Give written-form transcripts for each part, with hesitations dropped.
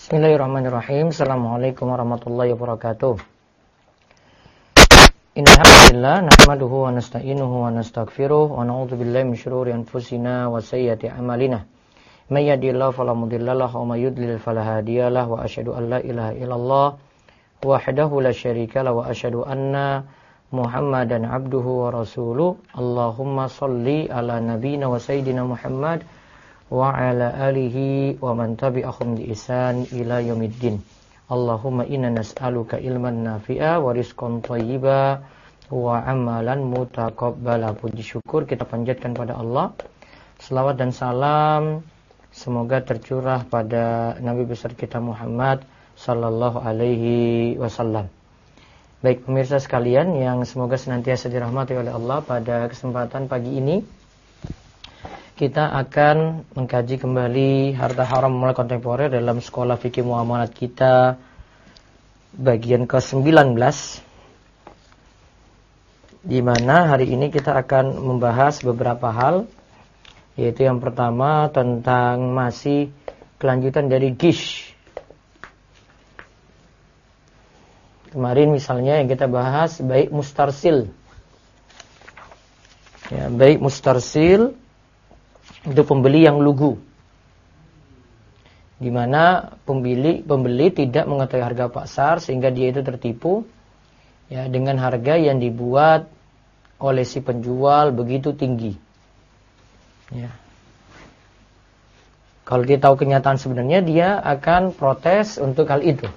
Bismillahirrahmanirrahim. Assalamualaikum warahmatullahi wabarakatuh. Innal hamdalillah nahmaduhu wa nasta'inuhu wa nastaghfiruh wa na'udzu billahi min shururi anfusina wa sayyiati a'malina. May yahdihillahu fala mudilla lahu wa may yudlil fala hadiyalah wa asyhadu an la ilaha illallah wahdahu la syarika lahu wa asyhadu anna Muhammadan abduhu wa rasuluh. Allahumma shalli ala nabiyyina wa sayyidina Muhammad wa ala alihi wa man tabi'ahum bi ihsan ila yaumiddin. Allahumma inna nas'aluka ilman nafi'a wa rizqan thayyiba wa amalan mutaqabbala. Puji syukur kita panjatkan pada Allah. Selawat dan salam semoga tercurah pada Nabi besar kita Muhammad sallallahu alaihi wasallam. Baik pemirsa sekalian yang semoga senantiasa dirahmati oleh Allah, pada kesempatan pagi ini kita akan mengkaji kembali harta haram muamalah kontemporer dalam sekolah fikih muamalat kita bagian ke-19, di mana hari ini kita akan membahas beberapa hal, yaitu yang pertama tentang masih kelanjutan dari gish. Kemarin misalnya yang kita bahas baik mustarsil. Ya, baik mustarsil untuk pembeli yang lugu, di mana pembeli tidak mengetahui harga pasar sehingga dia itu tertipu ya dengan harga yang dibuat oleh si penjual begitu tinggi. Ya. Kalau dia tahu kenyataan sebenarnya, dia akan protes untuk hal itu.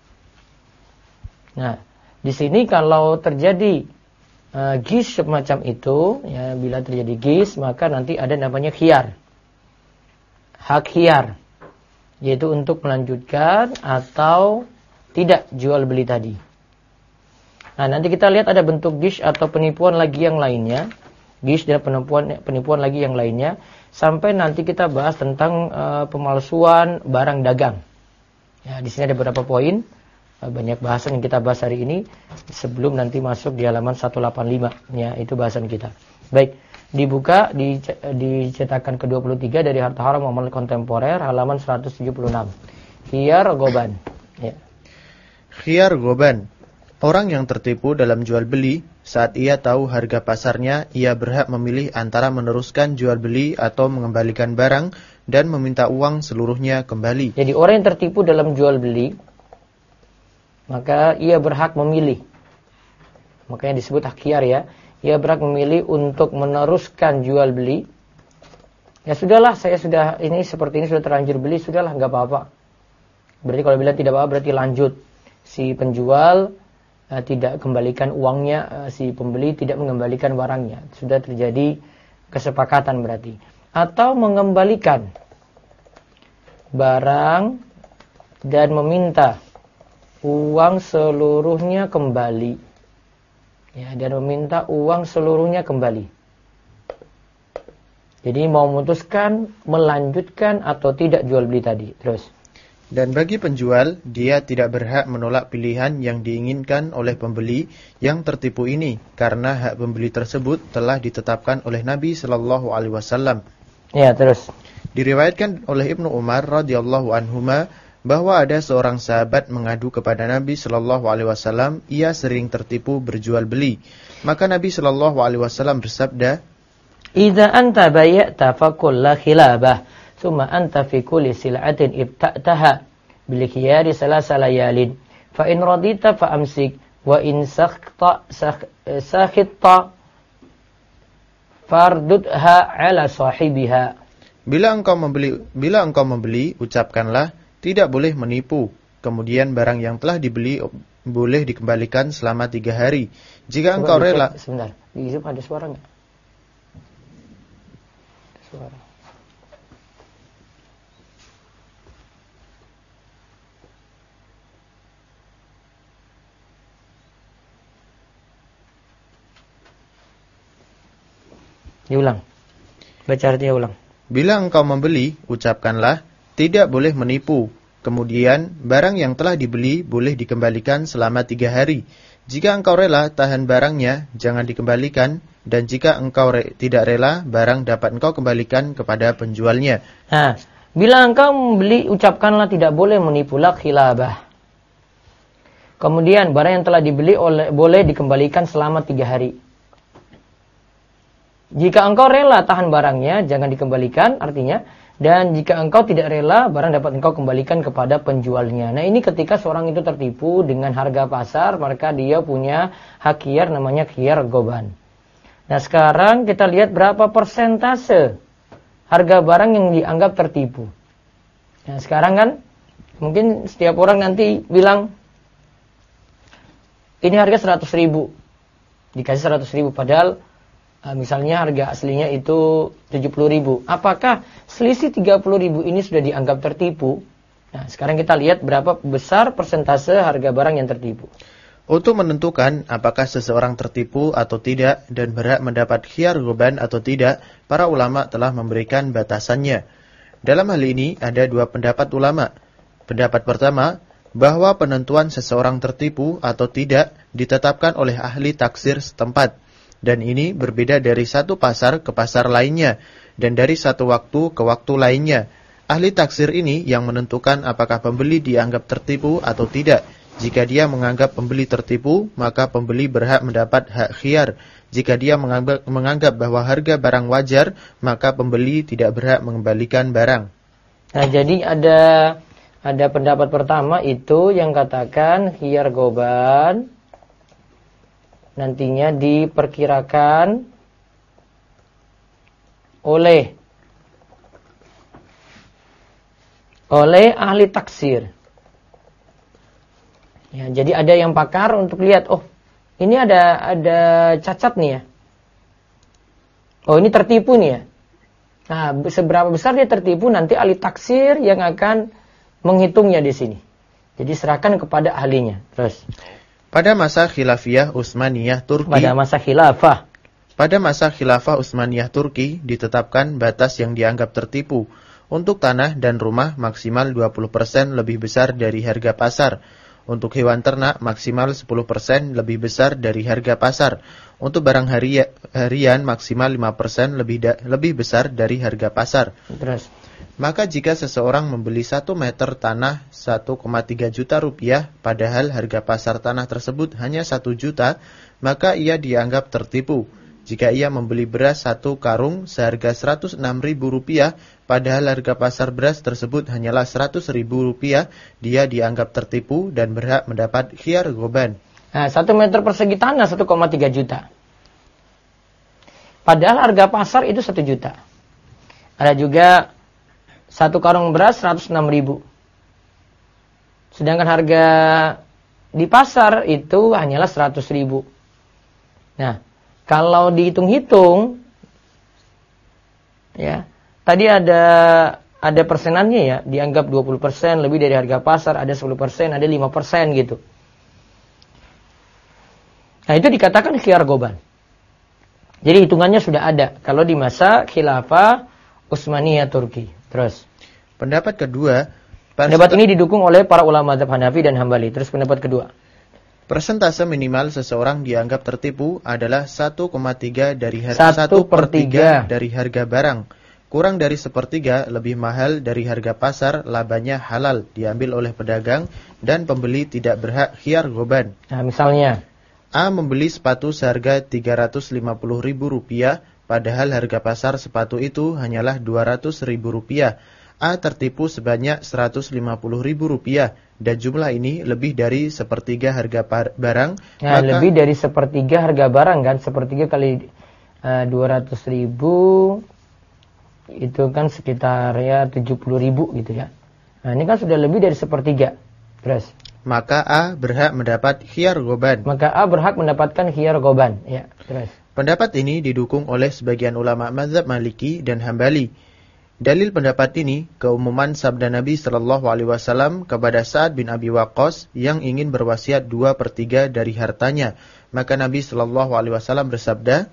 Nah, di sini kalau terjadi gis semacam itu, ya, bila terjadi gis maka nanti ada namanya khiyar, hak khiyar, yaitu untuk melanjutkan atau tidak jual beli tadi. Nah, nanti kita lihat ada bentuk gis atau penipuan lagi yang lainnya, gis dan penipuan lagi yang lainnya, sampai nanti kita bahas tentang pemalsuan barang dagang. Ya, di sini ada beberapa poin. Banyak bahasan yang kita bahas hari ini sebelum nanti masuk di halaman 185, ya, itu bahasan kita. Baik, dibuka di cetakan ke-23 dari Harta Haram Muamalah Kontemporer halaman 176. Khiyar goban. Ya. Khiyar goban. Orang yang tertipu dalam jual beli, saat ia tahu harga pasarnya, ia berhak memilih antara meneruskan jual beli atau mengembalikan barang dan meminta uang seluruhnya kembali. Jadi orang yang tertipu dalam jual beli, maka ia berhak memilih. Makanya disebut hak khiyar, ya. Ia berhak memilih untuk meneruskan jual beli. Ya sudahlah, saya sudah ini seperti ini sudah terlanjur beli, sudahlah enggak apa-apa. Berarti kalau bilang tidak apa-apa berarti lanjut. Si penjual tidak kembalikan uangnya, si pembeli tidak mengembalikan barangnya. Sudah terjadi kesepakatan berarti. Atau mengembalikan barang dan meminta uang seluruhnya kembali, ya, dan meminta uang seluruhnya kembali. Jadi mau memutuskan melanjutkan atau tidak jual beli tadi. Terus. Dan bagi penjual, dia tidak berhak menolak pilihan yang diinginkan oleh pembeli yang tertipu ini, karena hak pembeli tersebut telah ditetapkan oleh Nabi Sallallahu Alaihi Wasallam. Ya, terus. Diriwayatkan oleh Ibnu Umar radhiyallahu anhuma bahwa ada seorang sahabat mengadu kepada Nabi Shallallahu Alaihi Wasallam, ia sering tertipu berjual beli. Maka Nabi Shallallahu Alaihi Wasallam bersabda, "Idza anta bayya'ta faqul la khilabah, thumma anta fi kulli sil'atin ibta'taha bil khiyari salasa layalin, fa in radita fa amsik, wa in sakhitta fardudha ala sahibiha." Bila engkau membeli, ucapkanlah, tidak boleh menipu. Kemudian barang yang telah dibeli boleh dikembalikan selama 3 hari. Jika engkau rela... Sebentar, di Zoom ada suara nggak? Suara. Diulang. Baca artinya ulang. Bila engkau membeli, ucapkanlah, tidak boleh menipu. Kemudian, barang yang telah dibeli boleh dikembalikan selama 3 hari. Jika engkau rela, tahan barangnya, jangan dikembalikan. Dan jika engkau tidak rela, barang dapat engkau kembalikan kepada penjualnya. Nah, Bila engkau membeli, ucapkanlah tidak boleh menipu, la khilabah. Kemudian barang yang telah dibeli boleh dikembalikan selama 3 hari. Jika engkau rela tahan barangnya, jangan dikembalikan, artinya. Dan jika engkau tidak rela, barang dapat engkau kembalikan kepada penjualnya. Nah, ini ketika seorang itu tertipu dengan harga pasar, maka dia punya hak khiyar, namanya khiyar goban. Nah, sekarang kita lihat berapa persentase harga barang yang dianggap tertipu. Nah, sekarang kan mungkin setiap orang nanti bilang ini harga 100.000, dikasih 100.000, padahal misalnya harga aslinya itu 70.000. Apakah selisih 30.000 ini sudah dianggap tertipu? Nah, sekarang kita lihat berapa besar persentase harga barang yang tertipu. Untuk menentukan apakah seseorang tertipu atau tidak dan berhak mendapat khiyar goban atau tidak, para ulama telah memberikan batasannya. Dalam hal ini ada 2 pendapat ulama. Pendapat pertama, bahwa penentuan seseorang tertipu atau tidak ditetapkan oleh ahli taksir setempat. Dan ini berbeda dari satu pasar ke pasar lainnya, dan dari satu waktu ke waktu lainnya. Ahli taksir ini yang menentukan apakah pembeli dianggap tertipu atau tidak. Jika dia menganggap pembeli tertipu, maka pembeli berhak mendapat hak khiyar. Jika dia menganggap bahwa harga barang wajar, maka pembeli tidak berhak mengembalikan barang. Nah, jadi ada pendapat pertama itu yang katakan khiyar goban nantinya diperkirakan oleh ahli taksir. Ya, jadi ada yang pakar untuk lihat, oh ini ada cacat nih ya. Oh ini tertipu nih ya. Nah, seberapa besar dia tertipu nanti ahli taksir yang akan menghitungnya di sini. Jadi serahkan kepada ahlinya. Terus. Pada masa khilafiyah Utsmaniyah Turki. Pada masa khilafah Utsmaniyah Turki ditetapkan batas yang dianggap tertipu. Untuk tanah dan rumah maksimal 20% lebih besar dari harga pasar. Untuk hewan ternak maksimal 10% lebih besar dari harga pasar. Untuk barang harian maksimal 5% lebih besar dari harga pasar. Terus. Maka jika seseorang membeli 1 meter tanah 1,3 juta rupiah, padahal harga pasar tanah tersebut hanya 1 juta, maka ia dianggap tertipu. Jika ia membeli beras 1 karung seharga 106.000 rupiah, padahal harga pasar beras tersebut hanyalah 100.000 rupiah, dia dianggap tertipu dan berhak mendapat khiyar goban. Nah, 1 meter persegi tanah 1,3 juta. Padahal harga pasar itu 1 juta. Ada juga 1 karung beras 106.000. Sedangkan harga di pasar itu hanyalah 100.000. Nah, kalau dihitung-hitung, ya, tadi ada persenannya ya, dianggap 20% lebih dari harga pasar, ada 10%, ada 5% gitu. Nah, itu dikatakan khiyar goban. Jadi hitungannya sudah ada kalau di masa khilafah Utsmaniyah Turki. Terus. Pendapat kedua, pendapat ini didukung oleh para ulama mazhab Hanafi dan Hambali. Terus pendapat kedua. Persentase minimal seseorang dianggap tertipu adalah 1,3 dari 1/3 dari harga barang. Kurang dari 1/3 lebih mahal dari harga pasar, labanya halal, diambil oleh pedagang dan pembeli tidak berhak khiyar goban. Nah, misalnya A membeli sepatu seharga 350.000 rupiah, padahal harga pasar sepatu itu hanyalah 200.000 rupiah. A tertipu sebanyak 150.000 rupiah, dan jumlah ini lebih dari 1/3 harga barang. Nah, maka lebih dari 1/3 harga barang kan, 1/3 kali 200.000 itu kan sekitar ya 70.000 gitu ya. Nah, ini kan sudah lebih dari 1/3. Terus. Maka A berhak mendapat khiyar goban. Maka A berhak mendapatkan khiyar goban. Ya, terus. Pendapat ini didukung oleh sebagian ulama mazhab Maliki dan Hambali. Dalil pendapat ini keumuman sabda Nabi sallallahu alaihi wasallam kepada Sa'ad bin Abi Waqqas yang ingin berwasiat 2/3 dari hartanya. Maka Nabi sallallahu alaihi wasallam bersabda,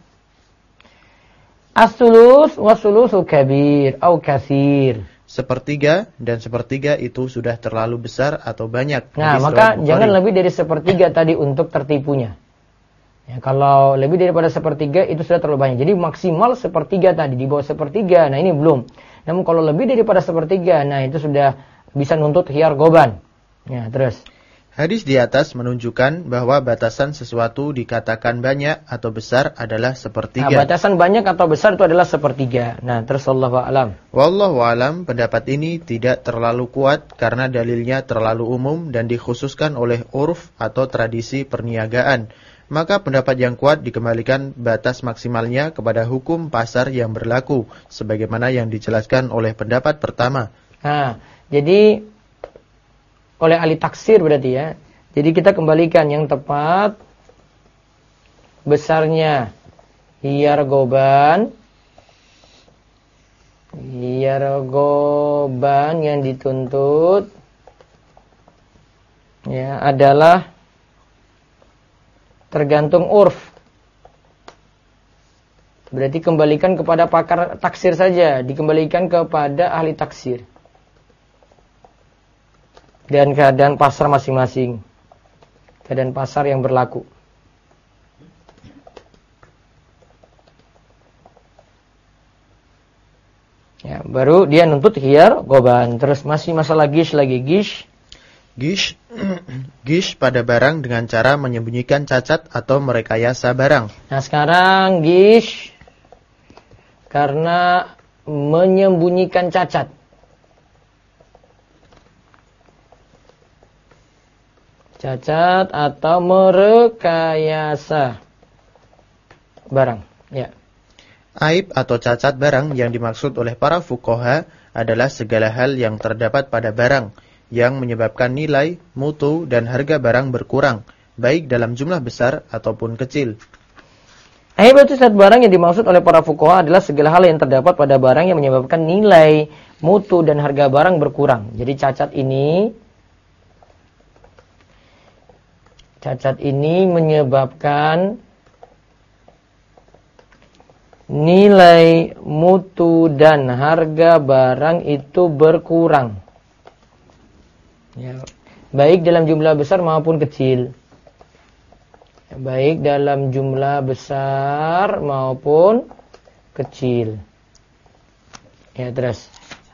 As-sulus wa sulusu kabir au katsir. 1/3 dan 1/3 itu sudah terlalu besar atau banyak. Nah, maka jangan lebih dari 1/3 tadi untuk tertipunya. Ya, kalau lebih daripada 1/3 itu sudah terlalu banyak. Jadi maksimal 1/3 tadi, di bawah 1/3. Nah, ini belum. Namun kalau lebih daripada sepertiga, nah itu sudah bisa nuntut khiyar goban. Ya, terus. Hadis di atas menunjukkan bahwa batasan sesuatu dikatakan banyak atau besar adalah sepertiga. Nah, batasan banyak atau besar itu adalah sepertiga. Nah, terus wallahu a'lam. Wallahu a'lam, pendapat ini tidak terlalu kuat karena dalilnya terlalu umum dan dikhususkan oleh urf atau tradisi perniagaan. Maka pendapat yang kuat dikembalikan batas maksimalnya kepada hukum pasar yang berlaku, sebagaimana yang dijelaskan oleh pendapat pertama. Nah, jadi oleh ahli taksir berarti ya. Jadi kita kembalikan yang tepat besarnya khiyar goban yang dituntut ya adalah tergantung urf. Berarti kembalikan kepada pakar taksir saja, dikembalikan kepada ahli taksir. Dan keadaan pasar masing-masing. Keadaan pasar yang berlaku. Ya, baru dia nuntut khiyar goban. Terus masih masalah gish lagi. Gish pada barang dengan cara menyembunyikan cacat atau merekayasa barang. Nah sekarang gish karena menyembunyikan cacat. Cacat atau merekayasa barang. Ya. Aib atau cacat barang yang dimaksud oleh para fuqaha adalah segala hal yang terdapat pada barang yang menyebabkan nilai, mutu, dan harga barang berkurang, baik dalam jumlah besar ataupun kecil. Aib atau cacat barang yang dimaksud oleh para fuqaha adalah segala hal yang terdapat pada barang yang menyebabkan nilai, mutu, dan harga barang berkurang. Jadi cacat ini menyebabkan nilai, mutu, dan harga barang itu berkurang. Ya, baik dalam jumlah besar maupun kecil. Ya, baik dalam jumlah besar maupun kecil. Ya, terus.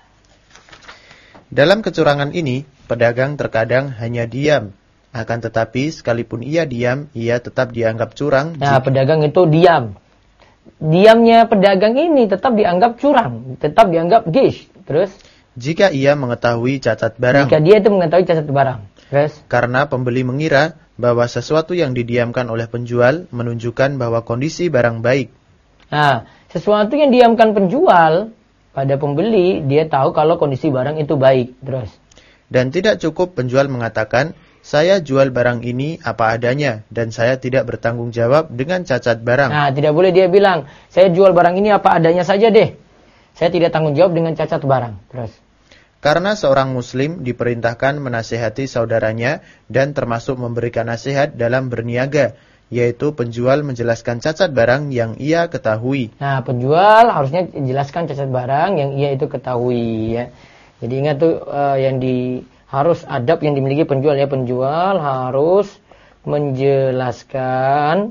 Dalam kecurangan ini, pedagang terkadang hanya diam. Akan tetapi, sekalipun ia diam, ia tetap dianggap curang. Nah, pedagang itu diam. Diamnya pedagang ini tetap dianggap curang. Tetap dianggap gish. Terus? Jika ia mengetahui cacat barang. Jika dia itu mengetahui cacat barang. Terus? Karena pembeli mengira bahwa sesuatu yang didiamkan oleh penjual menunjukkan bahwa kondisi barang baik. Nah, sesuatu yang diamkan penjual pada pembeli, dia tahu kalau kondisi barang itu baik. Terus? Dan tidak cukup penjual mengatakan, saya jual barang ini apa adanya dan saya tidak bertanggung jawab dengan cacat barang. Nah, tidak boleh dia bilang, saya jual barang ini apa adanya saja deh. Saya tidak tanggung jawab dengan cacat barang. Terus. Karena seorang muslim diperintahkan menasihati saudaranya dan termasuk memberikan nasihat dalam berniaga, yaitu penjual menjelaskan cacat barang yang ia ketahui. Nah, penjual harusnya jelaskan cacat barang yang ia itu ketahui ya. Jadi ingat tuh harus adab yang dimiliki penjual ya. Penjual harus menjelaskan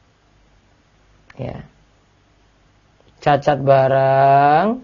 ya cacat barang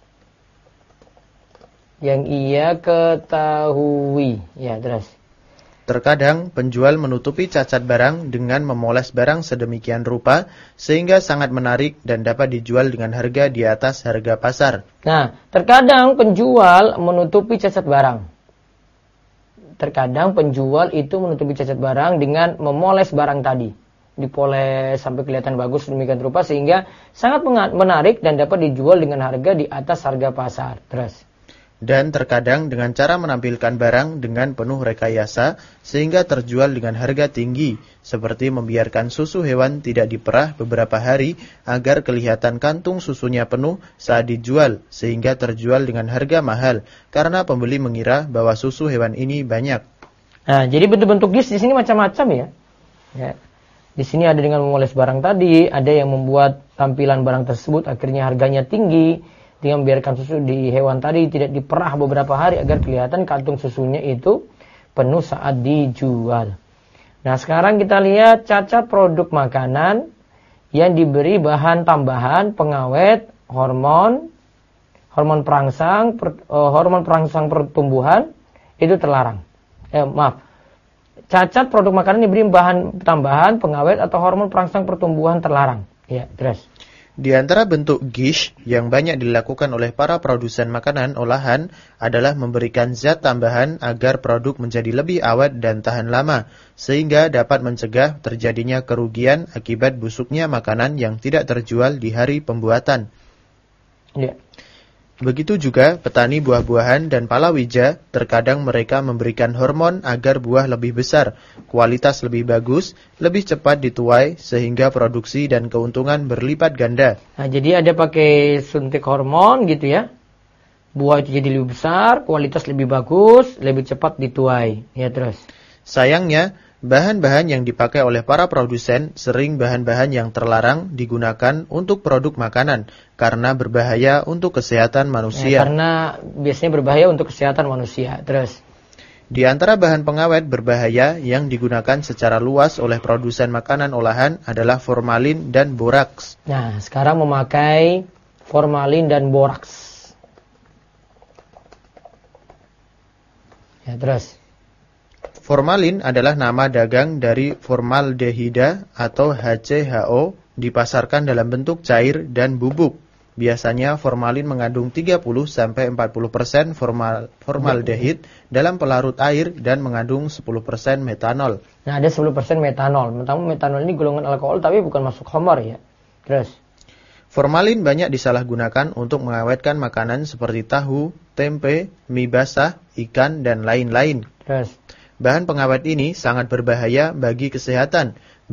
yang ia ketahui. Ya, terus. Terkadang penjual menutupi cacat barang dengan memoles barang sedemikian rupa sehingga sangat menarik dan dapat dijual dengan harga di atas harga pasar. Nah, terkadang penjual menutupi cacat barang. Terkadang penjual itu menutupi cacat barang dengan memoles barang tadi. Dipoles sampai kelihatan bagus demikian rupa sehingga sangat menarik dan dapat dijual dengan harga di atas harga pasar. Terus. Dan terkadang dengan cara menampilkan barang dengan penuh rekayasa sehingga terjual dengan harga tinggi, seperti membiarkan susu hewan tidak diperah beberapa hari agar kelihatan kantung susunya penuh saat dijual, sehingga terjual dengan harga mahal karena pembeli mengira bahwa susu hewan ini banyak. Nah, jadi bentuk-bentuk gish di sini macam-macam ya. Ya. Di sini ada dengan memoles barang tadi, ada yang membuat tampilan barang tersebut akhirnya harganya tinggi. Dengan membiarkan susu di hewan tadi tidak diperah beberapa hari agar kelihatan kantung susunya itu penuh saat dijual. Nah, sekarang kita lihat cacat produk makanan yang diberi bahan tambahan, pengawet, hormon hormon perangsang pertumbuhan itu terlarang. Cacat produk makanan diberi bahan tambahan, pengawet atau hormon perangsang pertumbuhan terlarang. Ya, terus. Di antara bentuk gish yang banyak dilakukan oleh para produsen makanan olahan adalah memberikan zat tambahan agar produk menjadi lebih awet dan tahan lama, sehingga dapat mencegah terjadinya kerugian akibat busuknya makanan yang tidak terjual di hari pembuatan. Ya. Begitu juga petani buah-buahan dan palawija, terkadang mereka memberikan hormon agar buah lebih besar, kualitas lebih bagus, lebih cepat dituai, sehingga produksi dan keuntungan berlipat ganda. Nah, jadi ada pakai suntik hormon gitu ya. Buah itu jadi lebih besar, kualitas lebih bagus, lebih cepat dituai. Ya, terus. Sayangnya, bahan-bahan yang dipakai oleh para produsen sering bahan-bahan yang terlarang digunakan untuk produk makanan karena berbahaya untuk kesehatan manusia. Karena biasanya berbahaya untuk kesehatan manusia. Terus. Di antara bahan pengawet berbahaya yang digunakan secara luas oleh produsen makanan olahan adalah formalin dan boraks. Nah, sekarang memakai formalin dan boraks. Ya, terus. Formalin adalah nama dagang dari formaldehida atau HCHO, dipasarkan dalam bentuk cair dan bubuk. Biasanya formalin mengandung 30-40% formaldehid dalam pelarut air dan mengandung 10% metanol. Nah, ada 10% metanol. Metanol ini golongan alkohol tapi bukan masuk khamar ya. Terus. Formalin banyak disalahgunakan untuk mengawetkan makanan seperti tahu, tempe, mie basah, ikan, dan lain-lain. Terus. Bahan pengawet ini sangat berbahaya bagi kesehatan.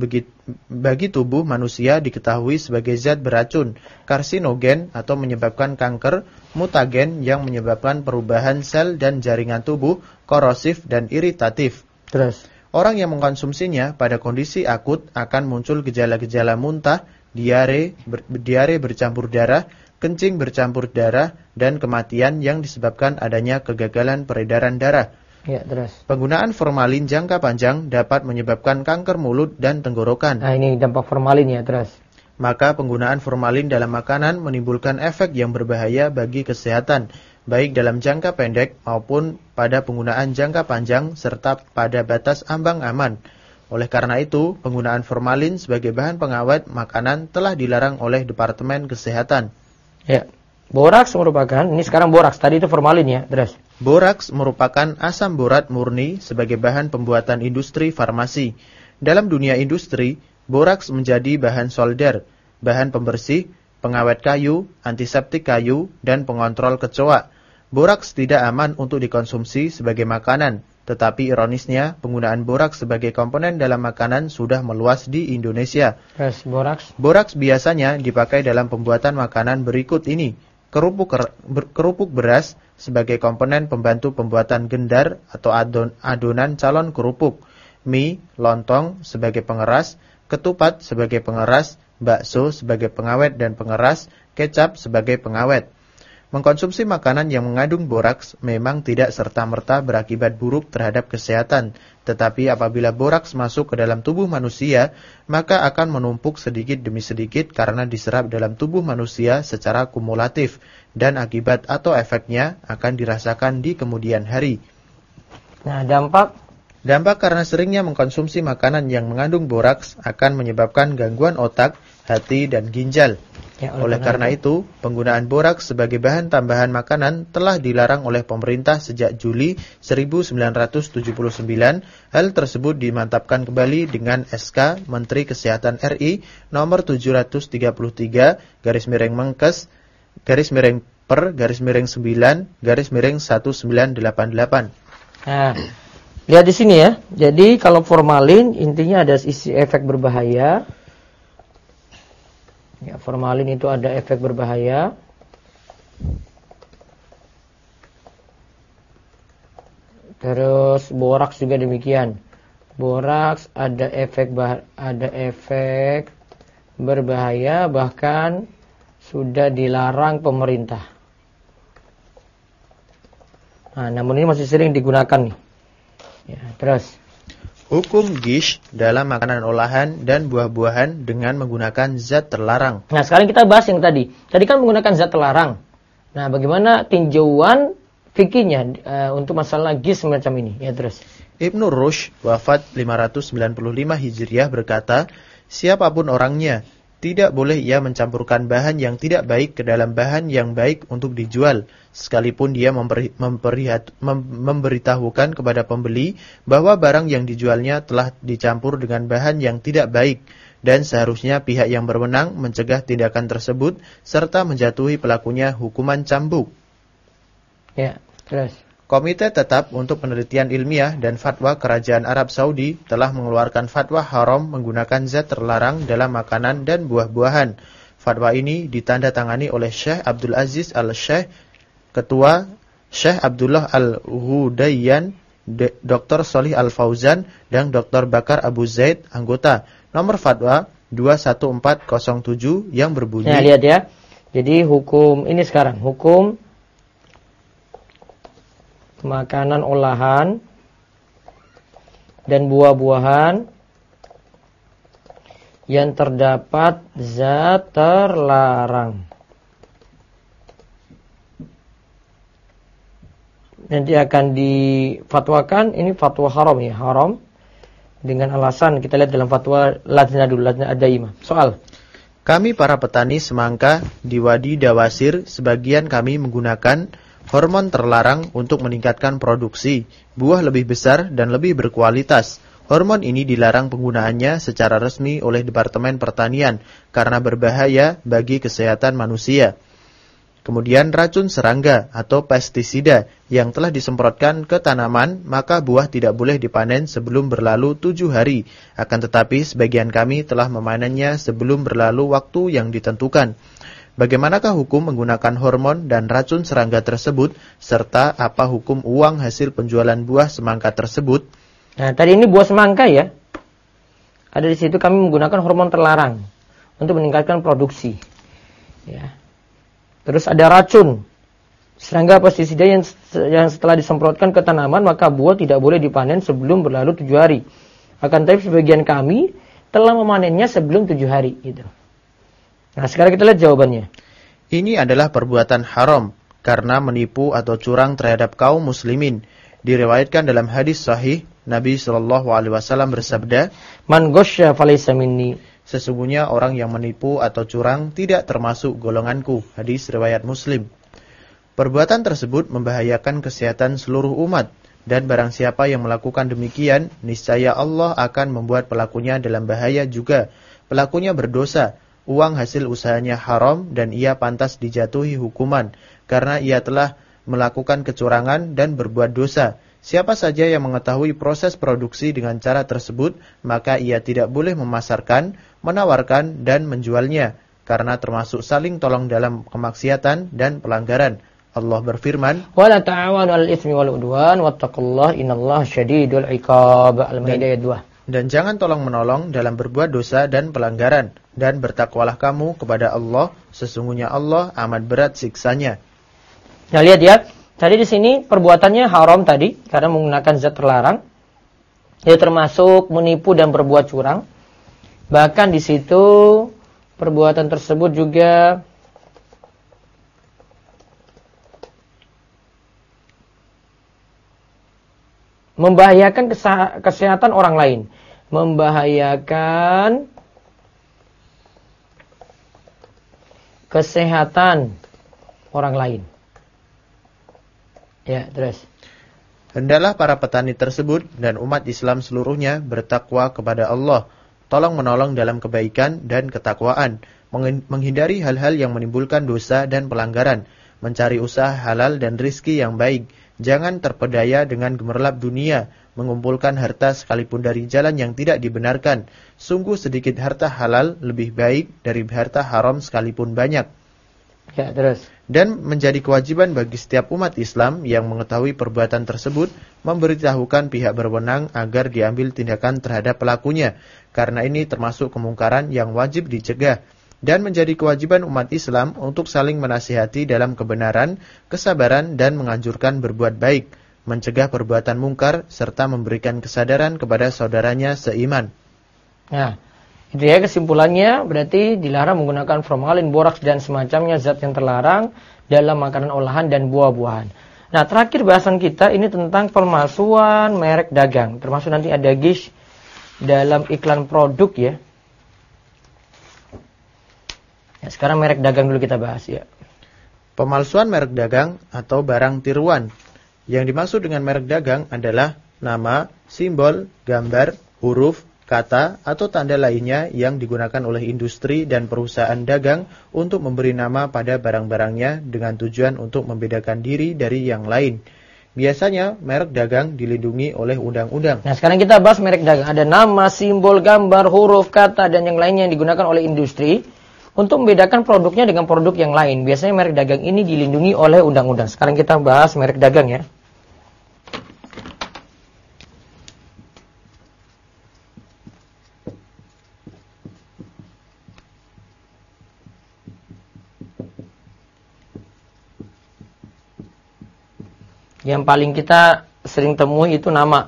Bagi tubuh manusia diketahui sebagai zat beracun, karsinogen atau menyebabkan kanker, mutagen yang menyebabkan perubahan sel dan jaringan tubuh, korosif dan iritatif. Terus. Orang yang mengkonsumsinya pada kondisi akut akan muncul gejala-gejala muntah, diare bercampur darah, kencing bercampur darah, dan kematian yang disebabkan adanya kegagalan peredaran darah. Ya, terus. Penggunaan formalin jangka panjang dapat menyebabkan kanker mulut dan tenggorokan. Nah, ini dampak formalin ya, terus. Maka penggunaan formalin dalam makanan menimbulkan efek yang berbahaya bagi kesehatan, baik dalam jangka pendek maupun pada penggunaan jangka panjang serta pada batas ambang aman. Oleh karena itu, penggunaan formalin sebagai bahan pengawet makanan telah dilarang oleh Departemen Kesehatan. Ya. Boraks merupakan, ini sekarang boraks, tadi itu formalin ya, terus. Boraks merupakan asam borat murni sebagai bahan pembuatan industri farmasi. Dalam dunia industri, boraks menjadi bahan solder, bahan pembersih, pengawet kayu, antiseptik kayu, dan pengontrol kecoa. Boraks tidak aman untuk dikonsumsi sebagai makanan, tetapi ironisnya penggunaan boraks sebagai komponen dalam makanan sudah meluas di Indonesia. Terus, boraks? Boraks biasanya dipakai dalam pembuatan makanan berikut ini. Kerupuk beras sebagai komponen pembantu pembuatan gendar atau adonan calon kerupuk, mie, lontong sebagai pengeras, ketupat sebagai pengeras, bakso sebagai pengawet dan pengeras, kecap sebagai pengawet. Mengkonsumsi makanan yang mengandung boraks memang tidak serta-merta berakibat buruk terhadap kesehatan, tetapi apabila boraks masuk ke dalam tubuh manusia, maka akan menumpuk sedikit demi sedikit karena diserap dalam tubuh manusia secara kumulatif, dan akibat atau efeknya akan dirasakan di kemudian hari. Nah, dampak karena seringnya mengkonsumsi makanan yang mengandung boraks akan menyebabkan gangguan otak, hati, dan ginjal. Ya, oleh karena itu, penggunaan boraks sebagai bahan tambahan makanan telah dilarang oleh pemerintah sejak Juli 1979. Hal tersebut dimantapkan kembali dengan SK Menteri Kesehatan RI nomor 733/Mengkes /9/1988. Nah, lihat di sini ya. Jadi kalau formalin intinya ada isi efek berbahaya. Ya, formalin itu ada efek berbahaya. Terus boraks juga demikian. Boraks ada efek berbahaya, bahkan sudah dilarang pemerintah. Nah, namun ini masih sering digunakan nih. Ya, terus hukum gish dalam makanan olahan dan buah-buahan dengan menggunakan zat terlarang. Nah, sekarang kita bahas yang tadi. Tadi kan menggunakan zat terlarang. Nah, bagaimana tinjauan fikihnya untuk masalah najis semacam ini? Ya, terus. Ibnu Rushd wafat 595 Hijriah berkata, siapapun orangnya, tidak boleh ia mencampurkan bahan yang tidak baik ke dalam bahan yang baik untuk dijual, sekalipun dia memberitahukan kepada pembeli bahwa barang yang dijualnya telah dicampur dengan bahan yang tidak baik, dan seharusnya pihak yang berwenang mencegah tindakan tersebut serta menjatuhi pelakunya hukuman cambuk. Ya, terus. Komite Tetap untuk Penelitian Ilmiah dan Fatwa Kerajaan Arab Saudi telah mengeluarkan fatwa haram menggunakan zat terlarang dalam makanan dan buah-buahan. Fatwa ini ditandatangani oleh Syekh Abdul Aziz Al-Syekh, Ketua, Syekh Abdullah Al-Hudayyan, Dr. Sholih Al-Fauzan, dan Dr. Bakar Abu Zaid, anggota. Nomor fatwa 21407 yang berbunyi. Nah, lihat ya. Jadi hukum ini sekarang, hukum makanan olahan dan buah-buahan yang terdapat zat terlarang. Nanti akan difatwakan, ini fatwa haram ya, haram. Dengan alasan kita lihat dalam fatwa Lajnah Ad-Daimah. Soal. Kami para petani semangka di Wadi Dawasir, sebagian kami menggunakan hormon terlarang untuk meningkatkan produksi buah lebih besar dan lebih berkualitas. Hormon ini dilarang penggunaannya secara resmi oleh Departemen Pertanian karena berbahaya bagi kesehatan manusia. Kemudian racun serangga atau pestisida yang telah disemprotkan ke tanaman, maka buah tidak boleh dipanen sebelum berlalu 7 hari. Akan tetapi sebagian kami telah memanennya sebelum berlalu waktu yang ditentukan. Bagaimanakah hukum menggunakan hormon dan racun serangga tersebut, serta apa hukum uang hasil penjualan buah semangka tersebut? Nah, tadi ini buah semangka ya. Ada di situ kami menggunakan hormon terlarang untuk meningkatkan produksi. Ya. Terus ada racun serangga pestisida yang setelah disemprotkan ke tanaman, maka buah tidak boleh dipanen sebelum berlalu 7 hari. Akan tetapi sebagian kami telah memanennya sebelum 7 hari. Gitu. Nah, sekarang kita lihat jawabannya. Ini adalah perbuatan haram karena menipu atau curang terhadap kaum muslimin. Diriwayatkan dalam hadis sahih, Nabi SAW bersabda, "Man ghasya falaysa minni." Sesungguhnya orang yang menipu atau curang tidak termasuk golonganku. Hadis riwayat Muslim. Perbuatan tersebut membahayakan kesehatan seluruh umat, dan barang siapa yang melakukan demikian, niscaya Allah akan membuat pelakunya dalam bahaya juga. Pelakunya berdosa, uang hasil usahanya haram, dan ia pantas dijatuhi hukuman karena ia telah melakukan kecurangan dan berbuat dosa. Siapa saja yang mengetahui proses produksi dengan cara tersebut, maka ia tidak boleh memasarkan, menawarkan, dan menjualnya, karena termasuk saling tolong dalam kemaksiatan dan pelanggaran. Allah berfirman, "Wala ta'awanu 'alal itsmi wal 'udwan wattaqullaha innallaha syadidul 'iqab." Al-Maidah ayat 2. Dan jangan tolong-menolong dalam berbuat dosa dan pelanggaran, dan bertakwalah kamu kepada Allah, sesungguhnya Allah amat berat siksanya. Nah, lihat ya. Tadi di sini perbuatannya haram tadi karena menggunakan zat terlarang. Dia termasuk menipu dan berbuat curang. Bahkan di situ perbuatan tersebut juga membahayakan kesehatan orang lain, membahayakan kesehatan orang lain. Ya, terus. Hendaklah para petani tersebut dan umat Islam seluruhnya bertakwa kepada Allah, tolong menolong dalam kebaikan dan ketakwaan, menghindari hal-hal yang menimbulkan dosa dan pelanggaran, mencari usaha halal dan rizki yang baik, jangan terpedaya dengan gemerlap dunia, mengumpulkan harta sekalipun dari jalan yang tidak dibenarkan. Sungguh sedikit harta halal lebih baik dari harta haram sekalipun banyak. Ya, terus. Dan menjadi kewajiban bagi setiap umat Islam yang mengetahui perbuatan tersebut memberitahukan pihak berwenang agar diambil tindakan terhadap pelakunya, karena ini termasuk kemungkaran yang wajib dicegah. Dan menjadi kewajiban umat Islam untuk saling menasihati dalam kebenaran, kesabaran, dan menganjurkan berbuat baik, mencegah perbuatan mungkar, serta memberikan kesadaran kepada saudaranya seiman. Nah, Itu ya kesimpulannya, berarti dilarang menggunakan formalin, boraks dan semacamnya zat yang terlarang dalam makanan olahan dan buah-buahan. Nah, terakhir bahasan kita ini tentang pemalsuan merek dagang. Termasuk nanti ada gish dalam iklan produk ya. Ya, sekarang merek dagang dulu kita bahas ya. Pemalsuan merek dagang atau barang tiruan. Yang dimaksud dengan merek dagang adalah nama, simbol, gambar, huruf, kata, atau tanda lainnya yang digunakan oleh industri dan perusahaan dagang untuk memberi nama pada barang-barangnya dengan tujuan untuk membedakan diri dari yang lain. Biasanya, merek dagang dilindungi oleh undang-undang. Nah, sekarang kita bahas merek dagang. Ada nama, simbol, gambar, huruf, kata, dan yang lainnya yang digunakan oleh industri untuk membedakan produknya dengan produk yang lain. Biasanya merek dagang ini dilindungi oleh undang-undang. Sekarang kita bahas merek dagang ya. Yang paling kita sering temui itu nama.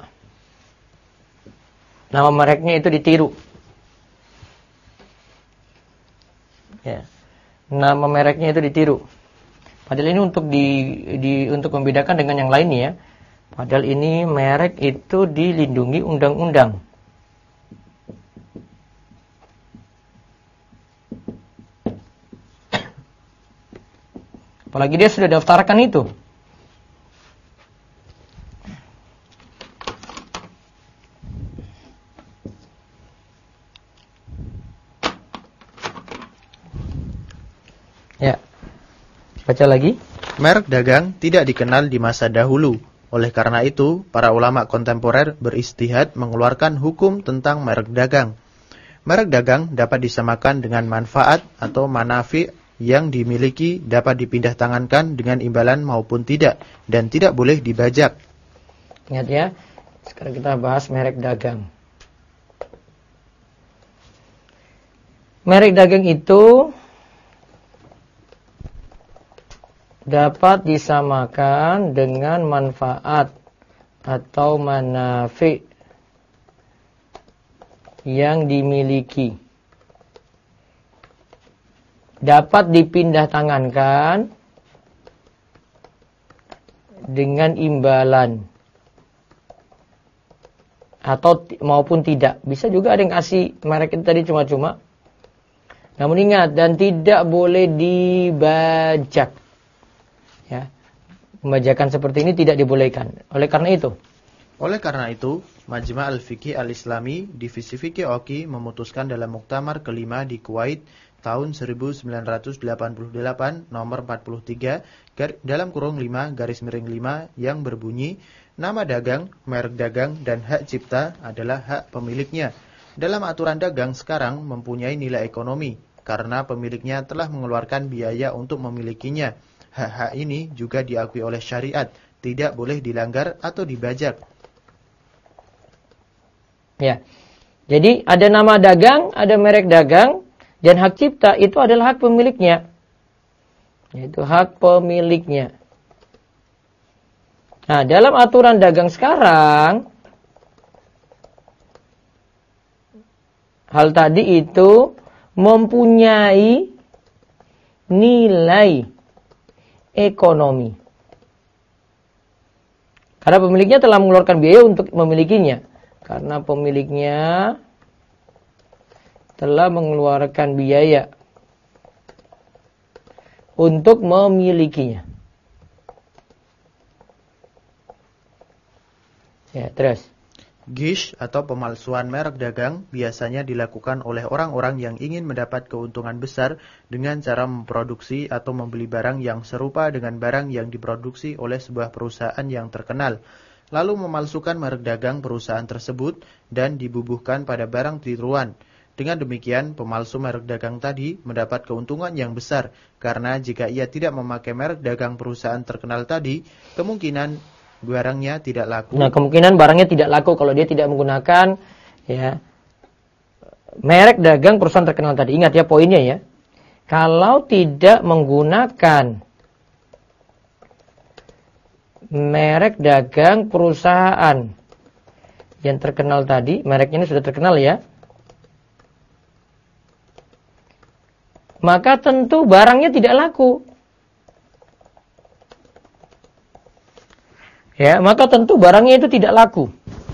Nama mereknya itu ditiru. Ya. Nama mereknya itu ditiru. Padahal ini untuk membedakan dengan yang lainnya ya. Padahal ini merek itu dilindungi undang-undang. Apalagi dia sudah daftarkan itu. Ya, baca lagi. Merek dagang tidak dikenal di masa dahulu. Oleh karena itu, para ulama kontemporer beristihad mengeluarkan hukum tentang merek dagang. Merek dagang dapat disamakan dengan manfaat atau manafi yang dimiliki dapat dipindah tangankan dengan imbalan maupun tidak, dan tidak boleh dibajak. Ingat ya, sekarang kita bahas merek dagang. Merek dagang itu dapat disamakan dengan manfaat atau manafi yang dimiliki. Dapat dipindah tangankan dengan imbalan atau maupun tidak. Bisa juga ada yang kasih merek itu tadi cuma-cuma. Namun ingat, dan tidak boleh dibajak. Ya, pembajakan seperti ini tidak dibolehkan. Oleh karena itu, Majma' al-Fiqih al-Islami Divisi Fiqih OKI memutuskan dalam muktamar kelima di Kuwait tahun 1988 nomor 43 dalam kurung 5 garis miring 5 yang berbunyi nama dagang, merek dagang dan hak cipta adalah hak pemiliknya. Dalam aturan dagang sekarang mempunyai nilai ekonomi karena pemiliknya telah mengeluarkan biaya untuk memilikinya. Hak-hak ini juga diakui oleh syariat, tidak boleh dilanggar atau dibajak. Ya, jadi ada nama dagang, ada merek dagang, dan hak cipta itu adalah hak pemiliknya. Itu hak pemiliknya. Nah, dalam aturan dagang sekarang, hal tadi itu mempunyai nilai ekonomi. Karena pemiliknya telah mengeluarkan biaya untuk memilikinya. Karena pemiliknya telah mengeluarkan biaya untuk memilikinya. Ya, terus. Gish atau pemalsuan merek dagang biasanya dilakukan oleh orang-orang yang ingin mendapat keuntungan besar dengan cara memproduksi atau membeli barang yang serupa dengan barang yang diproduksi oleh sebuah perusahaan yang terkenal, lalu memalsukan merek dagang perusahaan tersebut dan dibubuhkan pada barang tiruan. Dengan demikian, pemalsu merek dagang tadi mendapat keuntungan yang besar, karena jika ia tidak memakai merek dagang perusahaan terkenal tadi, kemungkinan barangnya tidak laku. Nah, kemungkinan barangnya tidak laku kalau dia tidak menggunakan ya merek dagang perusahaan terkenal tadi. Ingat ya poinnya ya. Kalau tidak menggunakan merek dagang perusahaan yang terkenal tadi, mereknya ini sudah terkenal ya. maka tentu barangnya tidak laku. Ya, maka tentu barangnya itu tidak laku.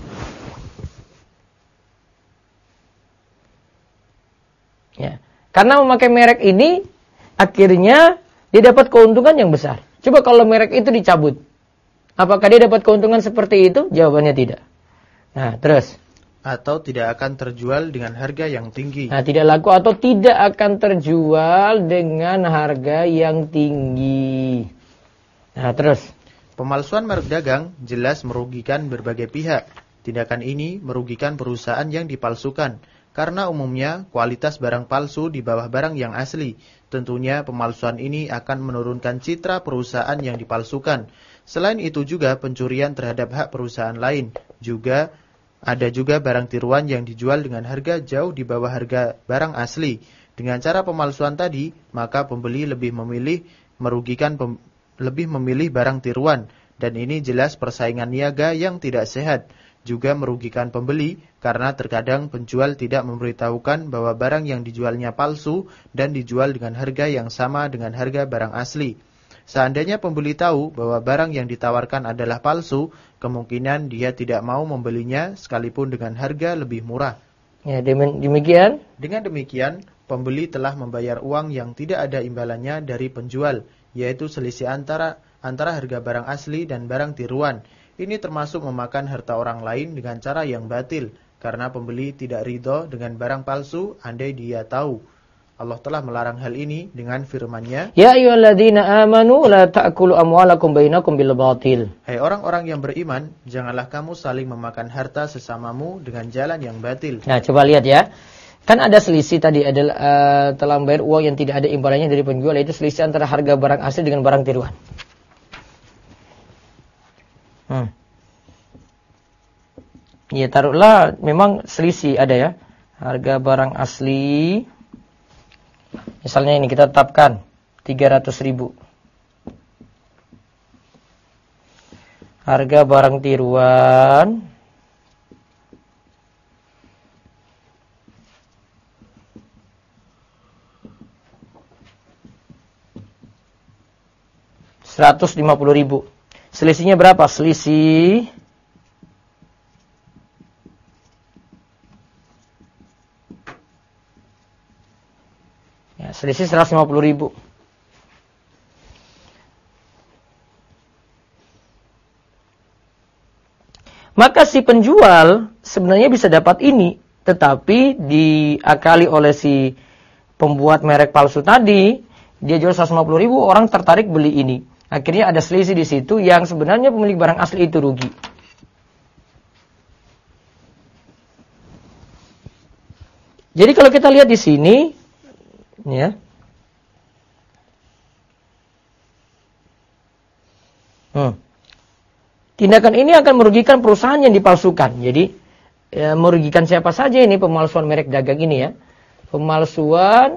Ya, karena memakai merek ini akhirnya dia dapat keuntungan yang besar. Coba kalau merek itu dicabut, apakah dia dapat keuntungan seperti itu? Jawabannya tidak. Nah, terus. Atau tidak akan terjual dengan harga yang tinggi. Nah, tidak laku atau tidak akan terjual dengan harga yang tinggi. Nah, terus. Pemalsuan merek dagang jelas merugikan berbagai pihak. Tindakan ini merugikan perusahaan yang dipalsukan, karena umumnya kualitas barang palsu di bawah barang yang asli. Tentunya pemalsuan ini akan menurunkan citra perusahaan yang dipalsukan. Selain itu juga pencurian terhadap hak perusahaan lain. Ada juga barang tiruan yang dijual dengan harga jauh di bawah harga barang asli. Dengan cara pemalsuan tadi, maka pembeli lebih memilih barang tiruan, dan ini jelas persaingan niaga yang tidak sehat. Juga merugikan pembeli karena terkadang penjual tidak memberitahukan bahwa barang yang dijualnya palsu dan dijual dengan harga yang sama dengan harga barang asli. Seandainya pembeli tahu bahwa barang yang ditawarkan adalah palsu, kemungkinan dia tidak mau membelinya sekalipun dengan harga lebih murah. Ya, demikian. Dengan demikian, pembeli telah membayar uang yang tidak ada imbalannya dari penjual, yaitu selisih antara harga barang asli dan barang tiruan. Ini termasuk memakan harta orang lain dengan cara yang batil, karena pembeli tidak ridho dengan barang palsu andai dia tahu. Allah telah melarang hal ini dengan firman-Nya, Ya ayyuhalladzina amanu la ta'kulu amwalakum bainakum bil batil. Hai orang-orang yang beriman, janganlah kamu saling memakan harta sesamamu dengan jalan yang batil. Nah, coba lihat ya. Kan ada selisih tadi, adalah telah membayar uang yang tidak ada imbalannya dari penjual, yaitu selisih antara harga barang asli dengan barang tiruan. Ya, taruhlah memang selisih ada ya. Harga barang asli, misalnya ini kita tetapkan 300.000. Harga barang tiruan 150.000. Selisihnya berapa? Selisih ya, selisih 150.000. Maka si penjual sebenarnya bisa dapat ini, tetapi diakali oleh si pembuat merek palsu tadi, dia jual 150.000, orang tertarik beli ini. Akhirnya ada selisih di situ yang sebenarnya pemilik barang asli itu rugi. Jadi kalau kita lihat di sini, ya, tindakan ini akan merugikan perusahaan yang dipalsukan. Jadi ya, merugikan siapa saja ini pemalsuan merek dagang ini ya. Pemalsuan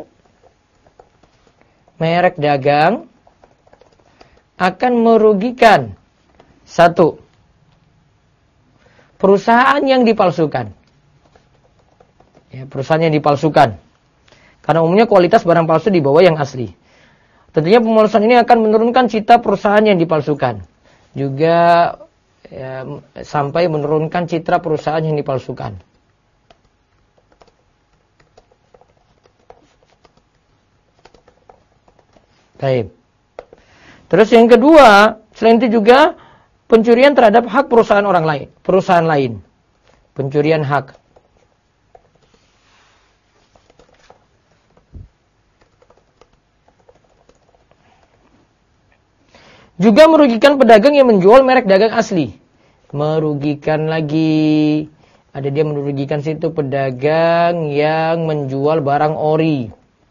merek dagang akan merugikan satu, perusahaan yang dipalsukan. Ya, perusahaan yang dipalsukan. Karena umumnya kualitas barang palsu di bawah yang asli. Tentunya pemalsuan ini akan menurunkan citra perusahaan yang dipalsukan. Juga ya, sampai menurunkan citra perusahaan yang dipalsukan. Baik. Terus yang kedua, selain itu juga pencurian terhadap hak perusahaan orang lain, perusahaan lain. Pencurian hak. Juga merugikan pedagang yang menjual merek dagang asli. Merugikan lagi. Ada dia merugikan situ pedagang yang menjual barang ori.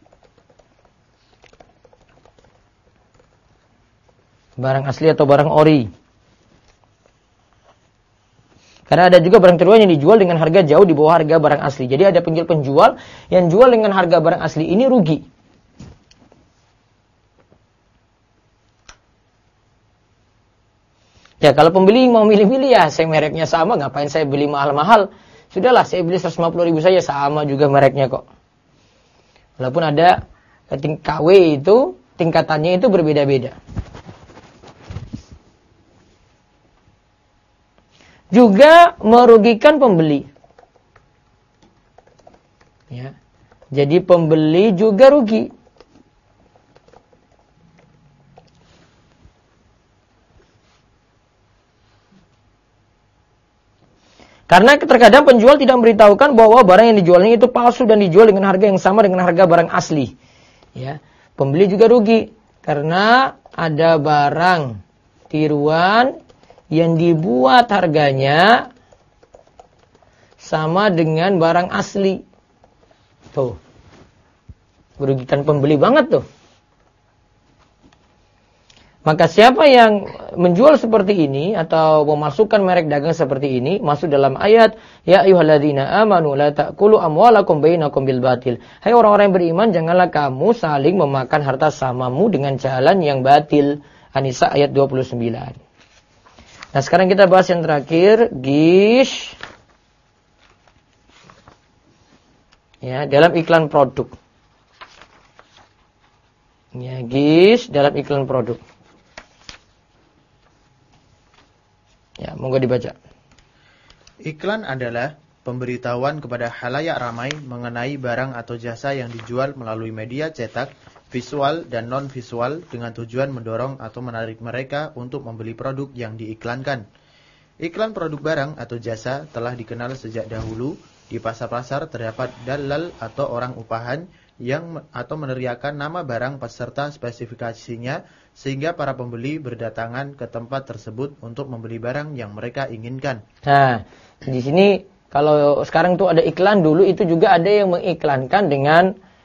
Barang asli atau barang ori. Karena ada juga barang tiruan yang dijual dengan harga jauh di bawah harga barang asli. Jadi ada penjual yang jual dengan harga barang asli ini rugi. Ya kalau pembeli mau milih-milih ya saya mereknya sama, ngapain saya beli mahal-mahal. Sudahlah saya beli 150.000 saja, sama juga mereknya kok. Walaupun ada KW itu tingkatannya itu berbeda-beda. Juga merugikan pembeli. Ya. Jadi pembeli juga rugi. Karena terkadang penjual tidak memberitahukan bahwa barang yang dijualnya itu palsu dan dijual dengan harga yang sama dengan harga barang asli. Ya. Pembeli juga rugi karena ada barang tiruan yang dibuat harganya sama dengan barang asli. Tuh. Merugikan pembeli banget tuh. Maka siapa yang menjual seperti ini atau memasukkan merek dagang seperti ini masuk dalam ayat ya ayyuhalladzina amanu la ta'kulu amwalakum bainakum bil batil. Hai orang-orang yang beriman, janganlah kamu saling memakan harta samamu dengan jalan yang batil. An-Nisa ayat 29. Nah, sekarang kita bahas yang terakhir, gish. Ya, dalam iklan produk. Ya, gish dalam iklan produk. Ya, monggo dibaca. Iklan adalah pemberitahuan kepada khalayak ramai mengenai barang atau jasa yang dijual melalui media cetak, visual dan non-visual dengan tujuan mendorong atau menarik mereka untuk membeli produk yang diiklankan. Iklan produk barang atau jasa telah dikenal sejak dahulu. Di pasar-pasar terdapat dalal atau orang upahan yang atau meneriakan nama barang peserta spesifikasinya sehingga para pembeli berdatangan ke tempat tersebut untuk membeli barang yang mereka inginkan. Nah, di sini kalau sekarang tuh ada iklan, dulu itu juga ada yang mengiklankan dengan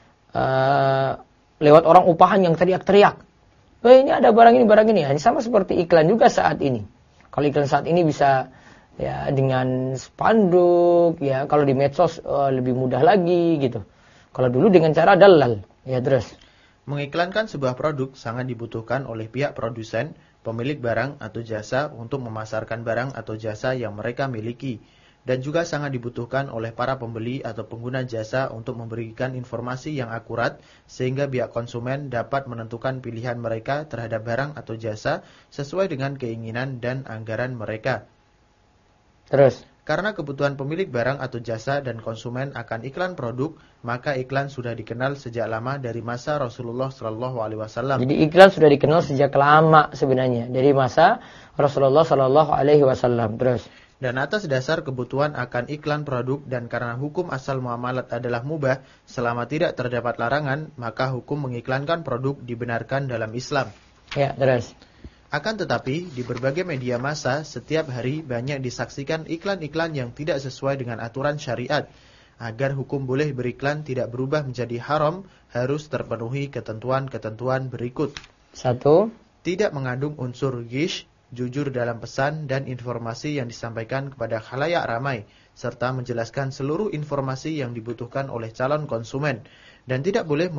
lewat orang upahan yang teriak-teriak. Ini ada barang ini. Ini sama seperti iklan juga saat ini. Kalau iklan saat ini bisa ya dengan spanduk, ya kalau di medsos lebih mudah lagi gitu. Kalau dulu dengan cara dalal, ya terus. Mengiklankan sebuah produk sangat dibutuhkan oleh pihak produsen, pemilik barang atau jasa untuk memasarkan barang atau jasa yang mereka miliki. Dan juga sangat dibutuhkan oleh para pembeli atau pengguna jasa untuk memberikan informasi yang akurat sehingga pihak konsumen dapat menentukan pilihan mereka terhadap barang atau jasa sesuai dengan keinginan dan anggaran mereka. Terus, karena kebutuhan pemilik barang atau jasa dan konsumen akan iklan produk, maka iklan sudah dikenal sejak lama dari masa Rasulullah SAW. Jadi iklan sudah dikenal sejak lama sebenarnya dari masa Rasulullah SAW. Terus. Dan atas dasar kebutuhan akan iklan produk dan karena hukum asal muamalat adalah mubah, selama tidak terdapat larangan, maka hukum mengiklankan produk dibenarkan dalam Islam. Ya, terus. Akan tetapi, di berbagai media massa, setiap hari banyak disaksikan iklan-iklan yang tidak sesuai dengan aturan syariat. Agar hukum boleh beriklan tidak berubah menjadi haram, harus terpenuhi ketentuan-ketentuan berikut. 1. Tidak mengandung unsur ghish, jujur dalam pesan dan informasi yang disampaikan kepada khalayak ramai, serta menjelaskan seluruh informasi yang dibutuhkan oleh calon konsumen, dan tidak boleh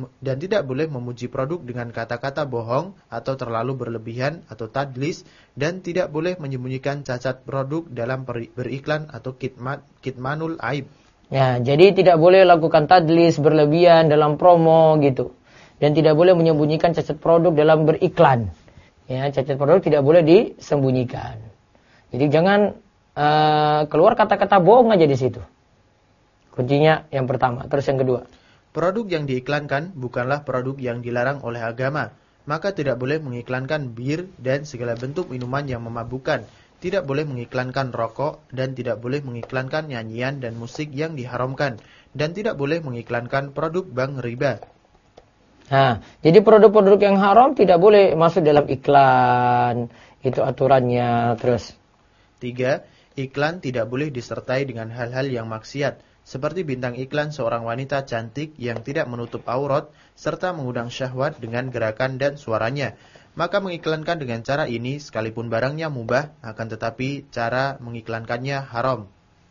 memuji produk dengan kata-kata bohong atau terlalu berlebihan atau tadlis, dan tidak boleh menyembunyikan cacat produk dalam beriklan atau kitmanul aib. Ya, jadi tidak boleh lakukan tadlis berlebihan dalam promo gitu, dan tidak boleh menyembunyikan cacat produk dalam beriklan. Ya, cacat produk tidak boleh disembunyikan. Jadi jangan keluar kata-kata bohong aja di situ. Kuncinya yang pertama. Terus yang kedua. Produk yang diiklankan bukanlah produk yang dilarang oleh agama. Maka tidak boleh mengiklankan bir dan segala bentuk minuman yang memabukkan. Tidak boleh mengiklankan rokok dan tidak boleh mengiklankan nyanyian dan musik yang diharamkan. Dan tidak boleh mengiklankan produk bank riba. Nah, jadi produk-produk yang haram tidak boleh masuk dalam iklan. Itu aturannya. Terus. 3. Iklan tidak boleh disertai dengan hal-hal yang maksiat. Seperti bintang iklan seorang wanita cantik yang tidak menutup aurat, serta mengundang syahwat dengan gerakan dan suaranya. Maka mengiklankan dengan cara ini, sekalipun barangnya mubah, akan tetapi cara mengiklankannya haram.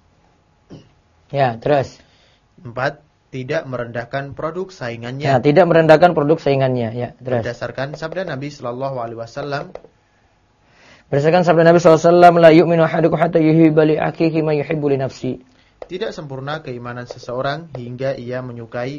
Ya, terus. 4. Tidak merendahkan produk saingannya. Ya, tidak merendahkan produk saingannya. Ya, terus. Berdasarkan sabda Nabi SAW. Berdasarkan sabda Nabi SAW, la yu'minu ahadukum hatta yuhibba li akhihi ma yuhibbu li nafsi. Tidak sempurna keimanan seseorang hingga ia menyukai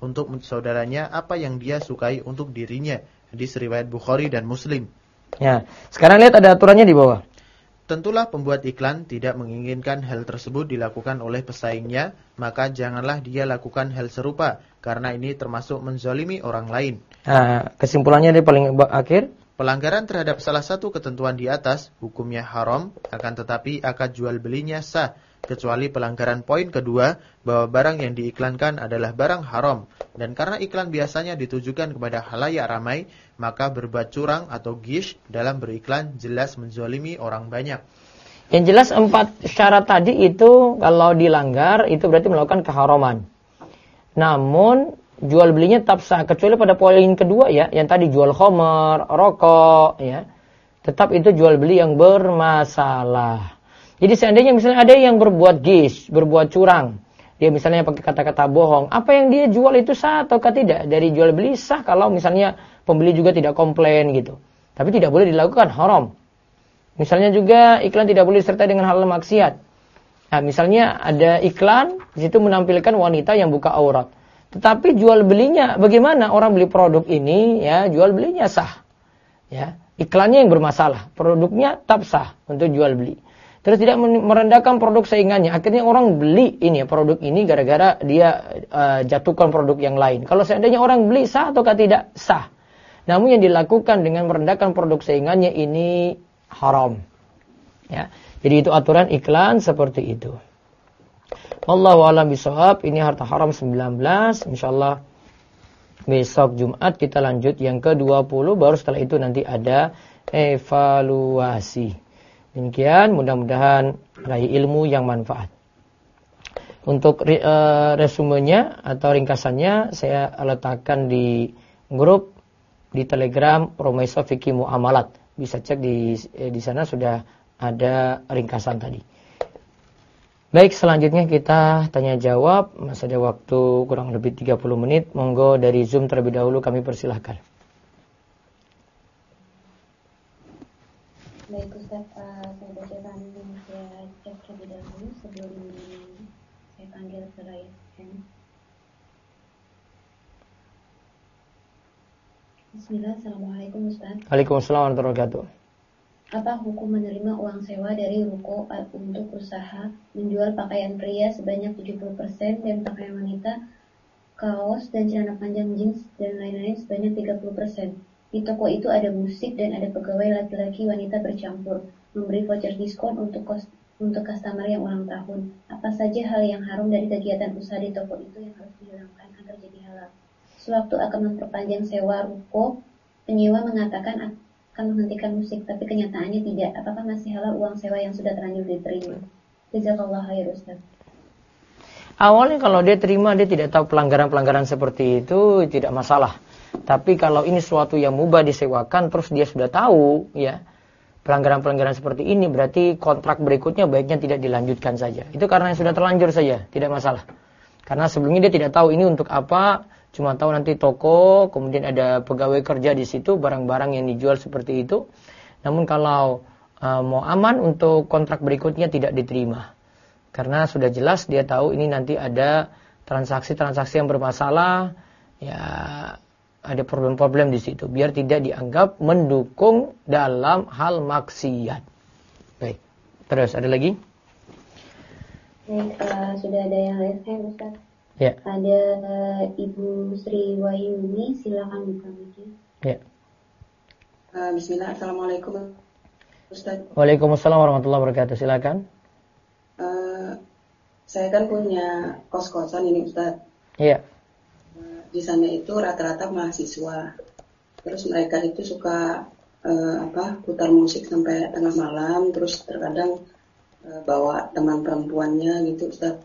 untuk saudaranya apa yang dia sukai untuk dirinya. Hadis riwayat Bukhari dan Muslim. Ya, sekarang lihat ada aturannya di bawah. Tentulah pembuat iklan tidak menginginkan hal tersebut dilakukan oleh pesaingnya, maka janganlah dia lakukan hal serupa, karena ini termasuk menzalimi orang lain. Nah, kesimpulannya di paling akhir. Pelanggaran terhadap salah satu ketentuan di atas, hukumnya haram, akan tetapi akad jual belinya sah, kecuali pelanggaran poin kedua, bahwa barang yang diiklankan adalah barang haram. Dan karena iklan biasanya ditujukan kepada khalayak ramai, maka berbuat curang atau gish dalam beriklan jelas menzalimi orang banyak. Yang jelas 4 syarat tadi itu kalau dilanggar itu berarti melakukan keharaman. Namun jual belinya tetap sah kecuali pada poin kedua ya, yang tadi jual khamar, rokok ya. Tetap itu jual beli yang bermasalah. Jadi seandainya misalnya ada yang berbuat gish, berbuat curang, dia misalnya pakai kata-kata bohong, apa yang dia jual itu sah ataukah tidak? Dari jual beli sah kalau misalnya pembeli juga tidak komplain gitu. Tapi tidak boleh dilakukan, haram. Misalnya juga iklan tidak boleh disertai dengan hal maksiat. Nah, misalnya ada iklan di situ menampilkan wanita yang buka aurat. Tetapi jual belinya bagaimana? Orang beli produk ini ya, jual belinya sah. Ya, iklannya yang bermasalah, produknya tetap sah untuk jual beli. Terus tidak merendahkan produk saingannya. Akhirnya orang beli ini produk ini gara-gara dia jatuhkan produk yang lain. Kalau seandainya orang beli sah ataukah tidak? Sah. Namun yang dilakukan dengan merendahkan produk saingannya ini haram. Ya. Jadi itu aturan iklan seperti itu. Wallahu a'lam bishawab. Ini harta haram 19. Insyaallah besok Jumat kita lanjut yang ke-20. Baru setelah itu nanti ada evaluasi. Demikian, mudah-mudahan raih ilmu yang manfaat. Untuk resumenya atau ringkasannya saya letakkan di grup di Telegram Romaiso Fikih Muamalat. Bisa cek di sana sudah ada ringkasan tadi. Baik, selanjutnya kita tanya jawab. Masih ada waktu kurang lebih 30 menit. Monggo dari Zoom terlebih dahulu kami persilahkan. Baik Ustaz, saya bacakan saya cek terlebih dahulu sebelum saya panggil ke rakyat. Bismillah, Assalamualaikum Ustaz. Waalaikumsalam warahmatullahi wabarakatuh. Apa hukum menerima uang sewa dari ruko untuk usaha menjual pakaian pria sebanyak 70% dan pakaian wanita, kaos dan celana panjang jeans dan lain-lain sebanyak 30%? Di toko itu ada musik dan ada pegawai laki-laki wanita bercampur, memberi voucher diskon untuk customer yang ulang tahun. Apa saja hal yang haram dari kegiatan usaha di toko itu yang harus dihilangkan agar jadi halal? Sewaktu akan memperpanjang sewa ruko, penyewa mengatakan akan menghentikan musik, tapi kenyataannya tidak. Apakah masih halal uang sewa yang sudah terlanjur diterima? Jazakallah khair Ustaz. Awalnya kalau dia terima, dia tidak tahu pelanggaran-pelanggaran seperti itu, tidak masalah. Tapi kalau ini sesuatu yang mubah disewakan, terus dia sudah tahu, ya, pelanggaran-pelanggaran seperti ini, berarti kontrak berikutnya baiknya tidak dilanjutkan saja. Itu karena yang sudah terlanjur saja, tidak masalah. Karena sebelumnya dia tidak tahu ini untuk apa, cuma tahu nanti toko, kemudian ada pegawai kerja di situ, barang-barang yang dijual seperti itu. Namun kalau mau aman untuk kontrak berikutnya tidak diterima. Karena sudah jelas dia tahu ini nanti ada transaksi-transaksi yang bermasalah, ya ada problem-problem di situ, biar tidak dianggap mendukung dalam hal maksiat. Baik, terus ada lagi? Baik, sudah ada yang raise hand Ustaz. Ya. Ada Ibu Sri Wahyuni, silakan buka mic. Ya. Bismillah, Assalamualaikum Ustaz. Waalaikumsalam warahmatullahi wabarakatuh. Silakan. Saya kan punya kos-kosan ini Ustaz. Iya. Di sana itu rata-rata mahasiswa. Terus mereka itu suka putar musik sampai tengah malam. Terus terkadang bawa teman perempuannya gitu Ustaz.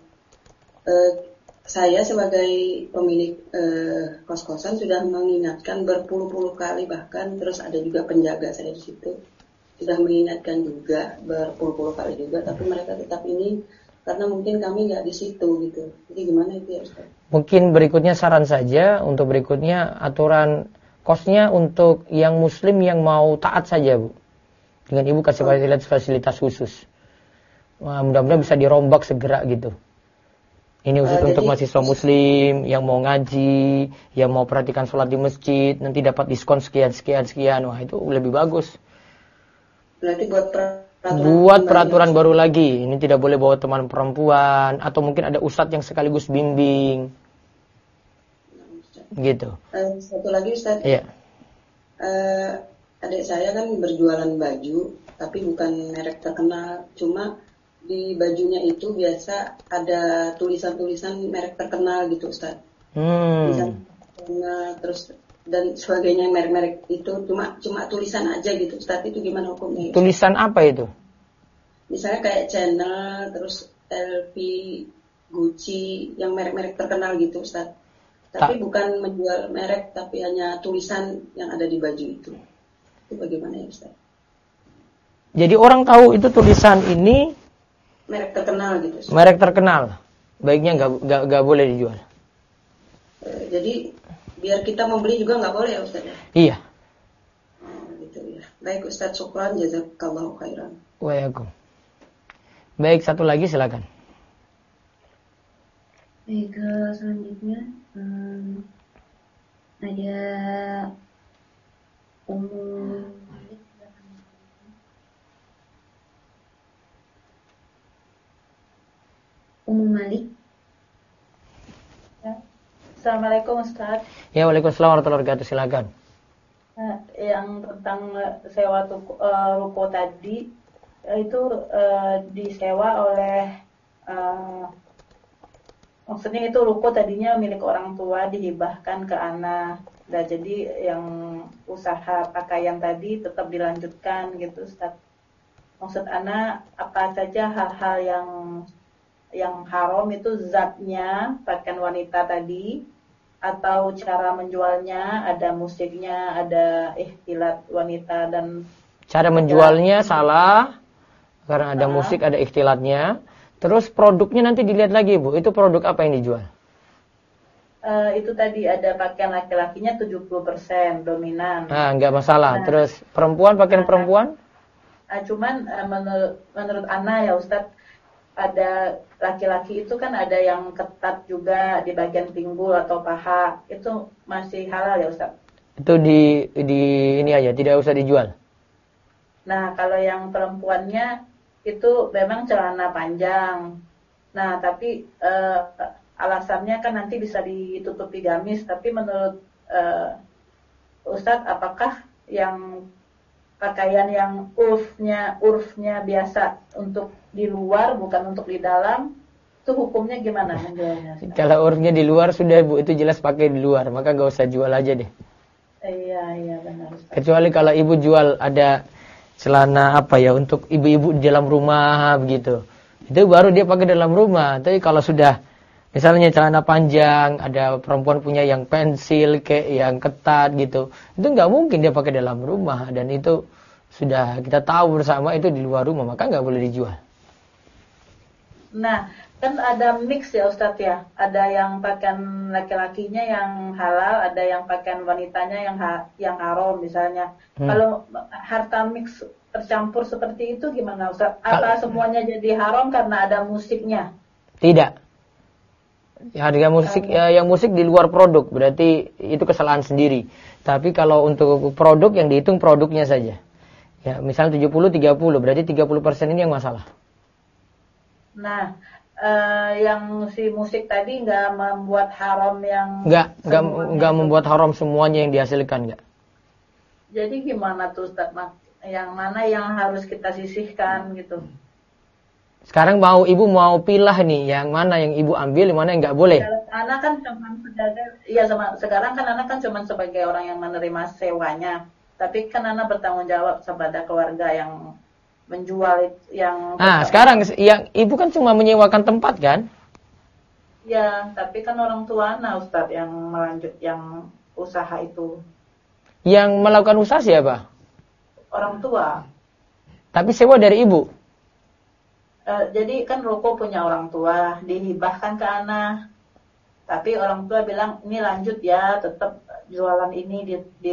Saya sebagai pemilik kos-kosan sudah mengingatkan berpuluh-puluh kali, bahkan terus ada juga penjaga saya di situ sudah mengingatkan juga berpuluh-puluh kali juga, tapi mereka tetap ini karena mungkin kami nggak di situ gitu. Jadi gimana itu ya Ustaz? Mungkin berikutnya saran saja untuk berikutnya aturan kosnya untuk yang muslim yang mau taat saja Bu. Dengan Ibu kasih fasilitas khusus. Mudah-mudahan bisa dirombak segera gitu. Ini khusus untuk Jadi mahasiswa muslim yang mau ngaji, yang mau perhatikan sholat di masjid, nanti dapat diskon sekian. Wah, itu lebih bagus. berarti Buat peraturan baru lagi. Ini tidak boleh bawa teman perempuan, atau mungkin ada ustadz yang sekaligus bimbing. Gitu. Satu lagi Ustaz. Iya. Adik saya kan berjualan baju, tapi bukan merek terkenal. Cuma di bajunya itu biasa ada tulisan-tulisan merek terkenal gitu Ustaz. Tulisan terus dan sebagainya, merek-merek itu cuma tulisan aja gitu Ustaz. Itu gimana hukumnya? Tulisan apa itu? Misalnya kayak Chanel, terus LV, Gucci, yang merek-merek terkenal gitu Ustaz. Tapi bukan menjual merek, tapi hanya tulisan yang ada di baju itu. Itu bagaimana ya Ustaz? Jadi orang tahu itu tulisan ini merek terkenal gitu Ustaz. Merek terkenal. Baiknya nggak boleh dijual. Jadi biar kita membeli juga nggak boleh ya Ustaz ya? Iya. Gitu ya. Baik Ustaz, syukran, jazakallahu khairan. Waalaikumsalam. Baik, satu lagi silakan. Baik, selanjutnya ada Ummu Malik. Ya. Assalamualaikum Ustaz. Ya, waalaikumsalam warahmatullahi wabarakatuh. Silakan. Yang tentang sewa ruko tadi, itu disewa oleh maksudnya itu ruko tadinya milik orang tua dihibahkan ke anak. Nah, jadi yang usaha pakaian tadi tetap dilanjutkan gitu Ustaz. Maksud anak apa saja hal-hal yang haram itu zatnya pakaian wanita tadi, atau cara menjualnya, ada musiknya, ada ikhtilat wanita dan cara menjualnya salah karena ada musik, ada ikhtilatnya. Terus produknya nanti dilihat lagi Bu, itu produk apa yang dijual? Itu tadi ada pakaian laki-lakinya 70% dominan. Nah, nggak masalah. Terus perempuan, pakaian perempuan? Cuman menurut Ana ya Ustadz, ada laki-laki itu kan ada yang ketat juga di bagian pinggul atau paha, itu masih halal ya Ustadz? Itu di ini aja, tidak usah dijual. Nah, kalau yang perempuannya itu memang celana panjang. Nah, tapi alasannya kan nanti bisa ditutupi gamis, tapi menurut Ustadz, apakah yang pakaian yang urfnya biasa untuk di luar bukan untuk di dalam, itu hukumnya gimana menjualnya? Kalau urfnya di luar sudah Bu, itu jelas pakai di luar, maka gak usah jual aja deh. Iya benar. Kecuali kalau ibu jual ada celana apa ya untuk ibu-ibu di dalam rumah begitu, itu baru dia pakai dalam rumah. Tapi kalau sudah misalnya celana panjang, ada perempuan punya yang pensil kayak yang ketat gitu, itu nggak mungkin dia pakai dalam rumah, dan itu sudah kita tahu bersama itu di luar rumah, maka nggak boleh dijual. Nah, kan ada mix ya Ustadz ya, ada yang pakaian laki-lakinya yang halal, ada yang pakaian wanitanya yang haram misalnya. Kalau harta mix tercampur seperti itu gimana Ustadz? Apa semuanya jadi haram karena ada musiknya? Tidak. Harga musik yang musik di luar produk, berarti itu kesalahan sendiri. Tapi kalau untuk produk yang dihitung produknya saja. Ya, misal 70-30, berarti 30% ini yang masalah. Nah, yang si musik tadi nggak membuat haram yang nggak membuat haram semuanya yang dihasilkan, nggak. Jadi gimana tuh Ustaz? Yang mana yang harus kita sisihkan gitu? Sekarang ibu mau pilah nih, yang mana yang ibu ambil, yang mana yang nggak boleh. Anak kan cuma sekarang kan anak kan cuma sebagai orang yang menerima sewanya, tapi kan anak bertanggung jawab kepada keluarga yang menjual yang. Sekarang yang ibu kan cuma menyewakan tempat kan? Ya, tapi kan orang tua anak Ustaz yang yang usaha itu. Yang melakukan usaha siapa? Orang tua. Tapi sewa dari ibu. Jadi kan ruko punya orang tua, dihibahkan ke anak. Tapi orang tua bilang ini lanjut ya, tetap jualan ini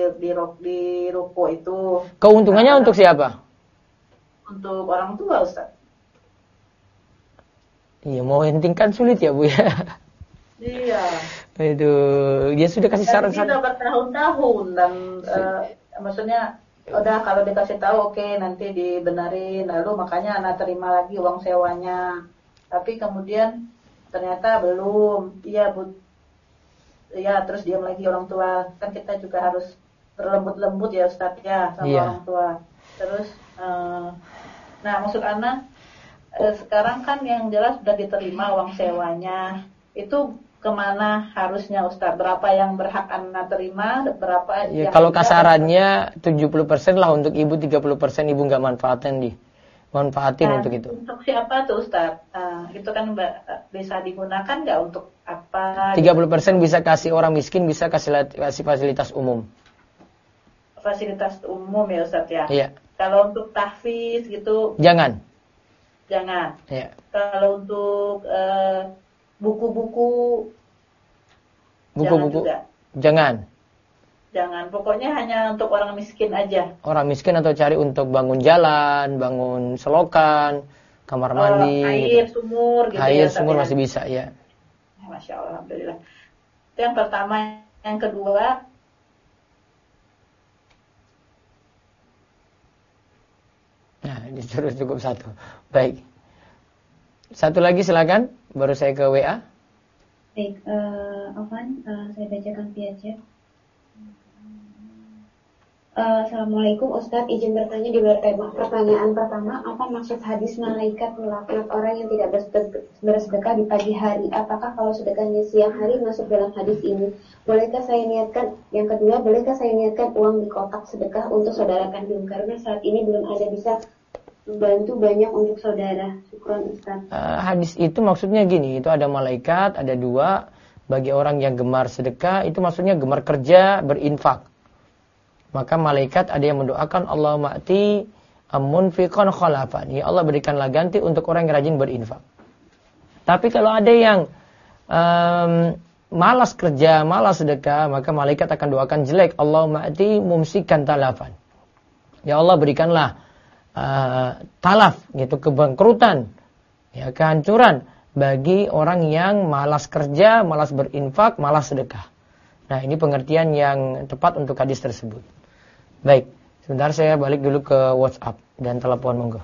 di ruko itu. Keuntungannya untuk siapa? Untuk orang tua Ustaz. Iya, mau hentikan sulit ya Bu ya. Iya. Itu dia sudah kasih Dan saran. dia udah bertahun-tahun dan maksudnya udah kalau dikasih tahu oke, nanti dibenerin, lalu makanya anak terima lagi uang sewanya. Tapi kemudian ternyata belum. Iya Bu. Iya, terus diam lagi orang tua. Kan kita juga harus berlembut-lembut ya Ustadz ya sama orang tua. Terus nah maksud Ana sekarang kan yang jelas sudah diterima uang sewanya. Itu kemana harusnya Ustadz? Berapa yang berhak Ana terima, berapa Ya, yang kalau tidak? kasarannya 70% lah untuk ibu, 30% ibu nggak manfaatin manfaatin untuk itu. Untuk siapa tuh Ustadz? Itu kan bisa digunakan nggak untuk apa? 30% bisa kasih orang miskin, bisa kasih fasilitas umum. Fasilitas umum ya Ustadz ya? Iya. Kalau untuk tahfiz gitu? Jangan. Iya. Kalau untuk buku-buku jangan. Pokoknya hanya untuk orang miskin aja. Orang miskin atau cari untuk bangun jalan, bangun selokan, kamar mandi. Air sumur gitu. Air sumur masih bisa ya. Masya Allah, alhamdulillah. Itu yang pertama. Yang kedua, nah, disuruh cukup satu. Baik. Satu lagi silakan. Baru saya ke WA. Baik, Afan, saya bacakan via chat. Assalamualaikum Ustadz, izin bertanya di luar tema. Pertanyaan pertama, apa maksud hadis malaikat melaknat orang yang tidak bersedekah di pagi hari? Apakah kalau sedekahnya siang hari masuk dalam hadis ini? Bolehkah saya niatkan? Yang kedua, bolehkah saya niatkan uang di kotak sedekah untuk saudara kandung? Karena saat ini belum ada bisa membantu banyak untuk saudara. Syukron Ustadz. Hadis itu maksudnya gini, itu ada malaikat, ada dua. Bagi orang yang gemar sedekah, itu maksudnya gemar kerja, berinfak. Maka malaikat ada yang mendoakan Allahumma ati munfiqan khalafan. Ya Allah, berikanlah ganti untuk orang yang rajin berinfak. Tapi kalau ada yang malas kerja, malas sedekah, maka malaikat akan doakan jelek. Allahumma ati mumsikan talafan. Ya Allah, berikanlah talaf, yaitu kebangkrutan, ya, kehancuran bagi orang yang malas kerja, malas berinfak, malas sedekah. Nah, ini pengertian yang tepat untuk hadis tersebut. Baik, sebentar saya balik dulu ke WhatsApp dan telepon, monggo.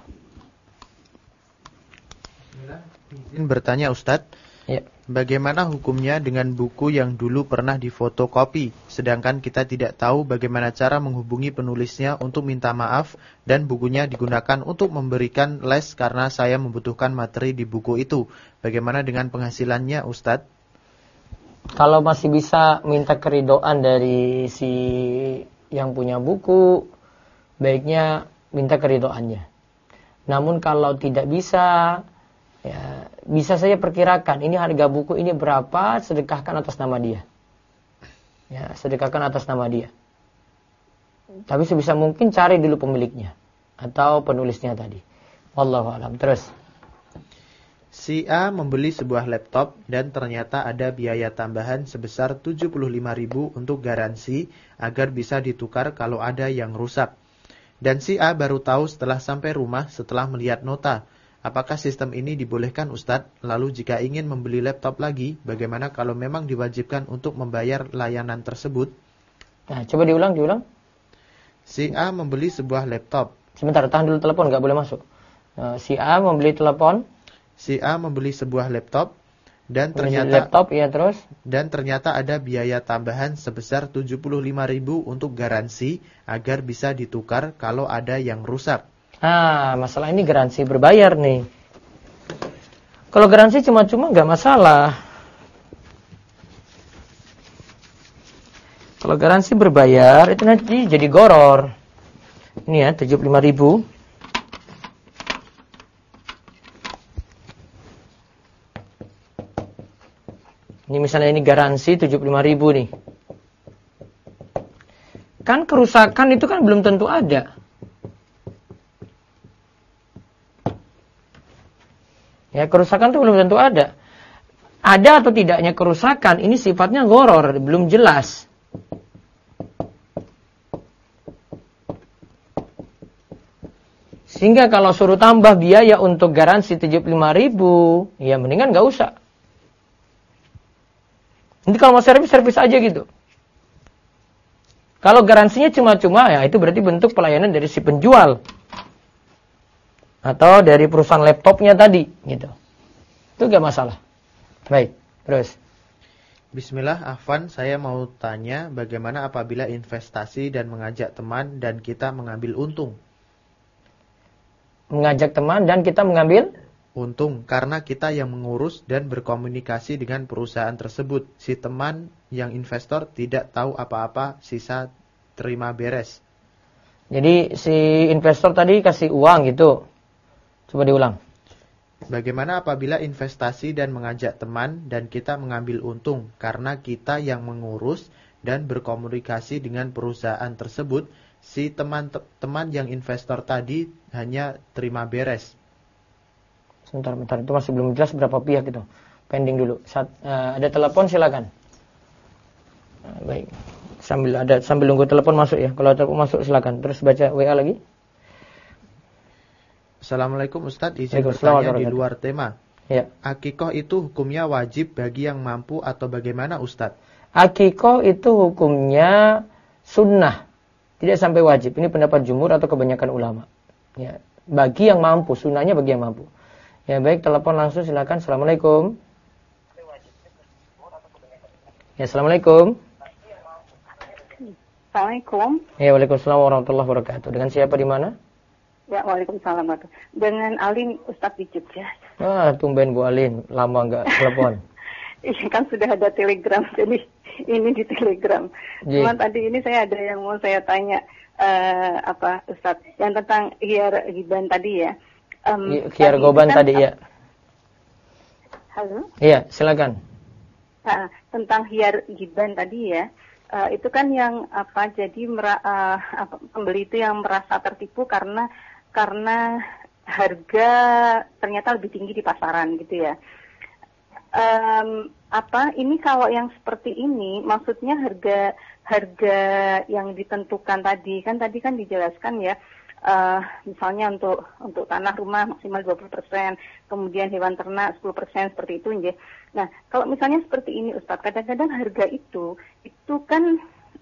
Izin bertanya Ustadz, ya. Bagaimana hukumnya dengan buku yang dulu pernah difotokopi, sedangkan kita tidak tahu bagaimana cara menghubungi penulisnya untuk minta maaf dan bukunya digunakan untuk memberikan les karena saya membutuhkan materi di buku itu. Bagaimana dengan penghasilannya Ustadz? Kalau masih bisa minta keridhaan dari si yang punya buku, baiknya minta keridhaannya. Namun kalau tidak bisa, ya bisa saya perkirakan ini harga buku ini berapa, sedekahkan atas nama dia. Ya, sedekahkan atas nama dia. Tapi sebisa mungkin cari dulu pemiliknya atau penulisnya tadi. Wallahu a'lam. Terus. Si A membeli sebuah laptop dan ternyata ada biaya tambahan sebesar 75.000 untuk garansi agar bisa ditukar kalau ada yang rusak. Dan si A baru tahu setelah sampai rumah setelah melihat nota. Apakah sistem ini dibolehkan Ustadz? Lalu jika ingin membeli laptop lagi, bagaimana kalau memang diwajibkan untuk membayar layanan tersebut? Nah, coba diulang. Si A membeli sebuah laptop. Sebentar, tahan dulu telepon, nggak boleh masuk. Si A membeli telepon. Si A membeli sebuah laptop dan ternyata ada biaya tambahan sebesar 75.000 untuk garansi agar bisa ditukar kalau ada yang rusak. Masalah ini garansi berbayar nih. Kalau garansi cuma-cuma nggak masalah. Kalau garansi berbayar itu nanti jadi goror. Ini ya 75.000. Ini misalnya ini garansi 75.000 nih. Kan kerusakan itu kan belum tentu ada. Ya, kerusakan itu belum tentu ada. Ada atau tidaknya kerusakan, ini sifatnya goror, belum jelas. Sehingga kalau suruh tambah biaya untuk garansi 75.000, ya mendingan nggak usah. Nanti kalau mau servis aja gitu. Kalau garansinya cuma-cuma, ya itu berarti bentuk pelayanan dari si penjual. Atau dari perusahaan laptopnya tadi, gitu. Itu nggak masalah. Baik, terus. Bismillah, Afwan, saya mau tanya bagaimana apabila investasi dan mengajak teman dan kita mengambil untung? Mengajak teman dan kita mengambil untung karena kita yang mengurus dan berkomunikasi dengan perusahaan tersebut. Si teman yang investor tidak tahu apa-apa, sisa terima beres. Jadi si investor tadi kasih uang gitu. Coba diulang. Bagaimana apabila investasi dan mengajak teman dan kita mengambil untung karena kita yang mengurus dan berkomunikasi dengan perusahaan tersebut. Si teman yang investor tadi hanya terima beres. Sebentar, itu masih belum jelas berapa pihak itu. Pending dulu. Ada telepon silakan. Baik. Sambil nunggu telepon masuk ya. Kalau telepon masuk silakan. Terus baca WA lagi. Assalamualaikum Ustadz, izin bertanya di luar tema. Ya. Akikoh itu hukumnya wajib bagi yang mampu atau bagaimana Ustadz? Akikoh itu hukumnya sunnah. Tidak sampai wajib. Ini pendapat jumhur atau kebanyakan ulama. Ya, bagi yang mampu, sunnahnya bagi yang mampu. Ya, baik, telepon langsung silakan. Assalamualaikum. Ya, assalamualaikum. Assalamualaikum. Ya, waalaikumsalam warahmatullahi wabarakatuh. Dengan siapa di mana? Ya, waalaikumsalam. Dengan Alin, Ustadz di Jogja. Tumben Bu Alin, lama nggak telepon. Iya, kan sudah ada Telegram, jadi ini di Telegram. Cuma tadi ini saya ada yang mau saya tanya, Ustadz, yang tentang hiyar giban tadi ya. Hiyar goban kan, tadi ya. Halo? Iya, silakan. Tentang hiyar giban tadi ya, itu kan yang jadi pembeli itu yang merasa tertipu karena harga ternyata lebih tinggi di pasaran gitu ya. Ini kalau yang seperti ini maksudnya harga yang ditentukan tadi kan dijelaskan ya, misalnya untuk tanah rumah maksimal 20%, kemudian hewan ternak 10% seperti itu ya. Nah, kalau misalnya seperti ini Ustaz, kadang-kadang harga itu kan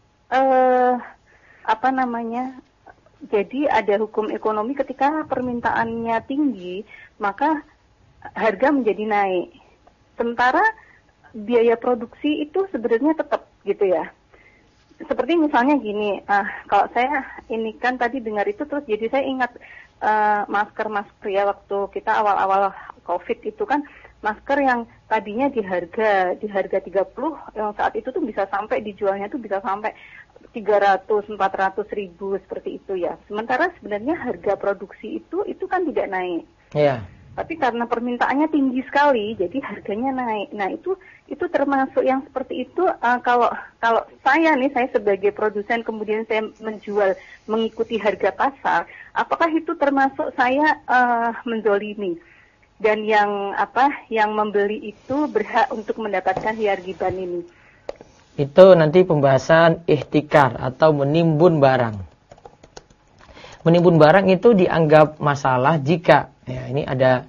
jadi ada hukum ekonomi ketika permintaannya tinggi, maka harga menjadi naik. Sementara biaya produksi itu sebenarnya tetap gitu ya. Seperti misalnya gini, kalau saya ini kan tadi dengar itu terus jadi saya ingat masker ya waktu kita awal-awal COVID itu kan masker yang tadinya di harga 30 yang saat itu tuh bisa sampai dijualnya tuh bisa sampai 300-400 ribu seperti itu ya. Sementara sebenarnya harga produksi itu kan tidak naik. Iya. Tapi karena permintaannya tinggi sekali, jadi harganya naik. Nah itu termasuk yang seperti itu. Kalau saya sebagai produsen kemudian saya menjual mengikuti harga pasar, apakah itu termasuk saya menzolimi? Dan yang membeli itu berhak untuk mendapatkan hiyar giban ini? Itu nanti pembahasan ihtikar atau menimbun barang. Menimbun barang itu dianggap masalah jika ya ini ada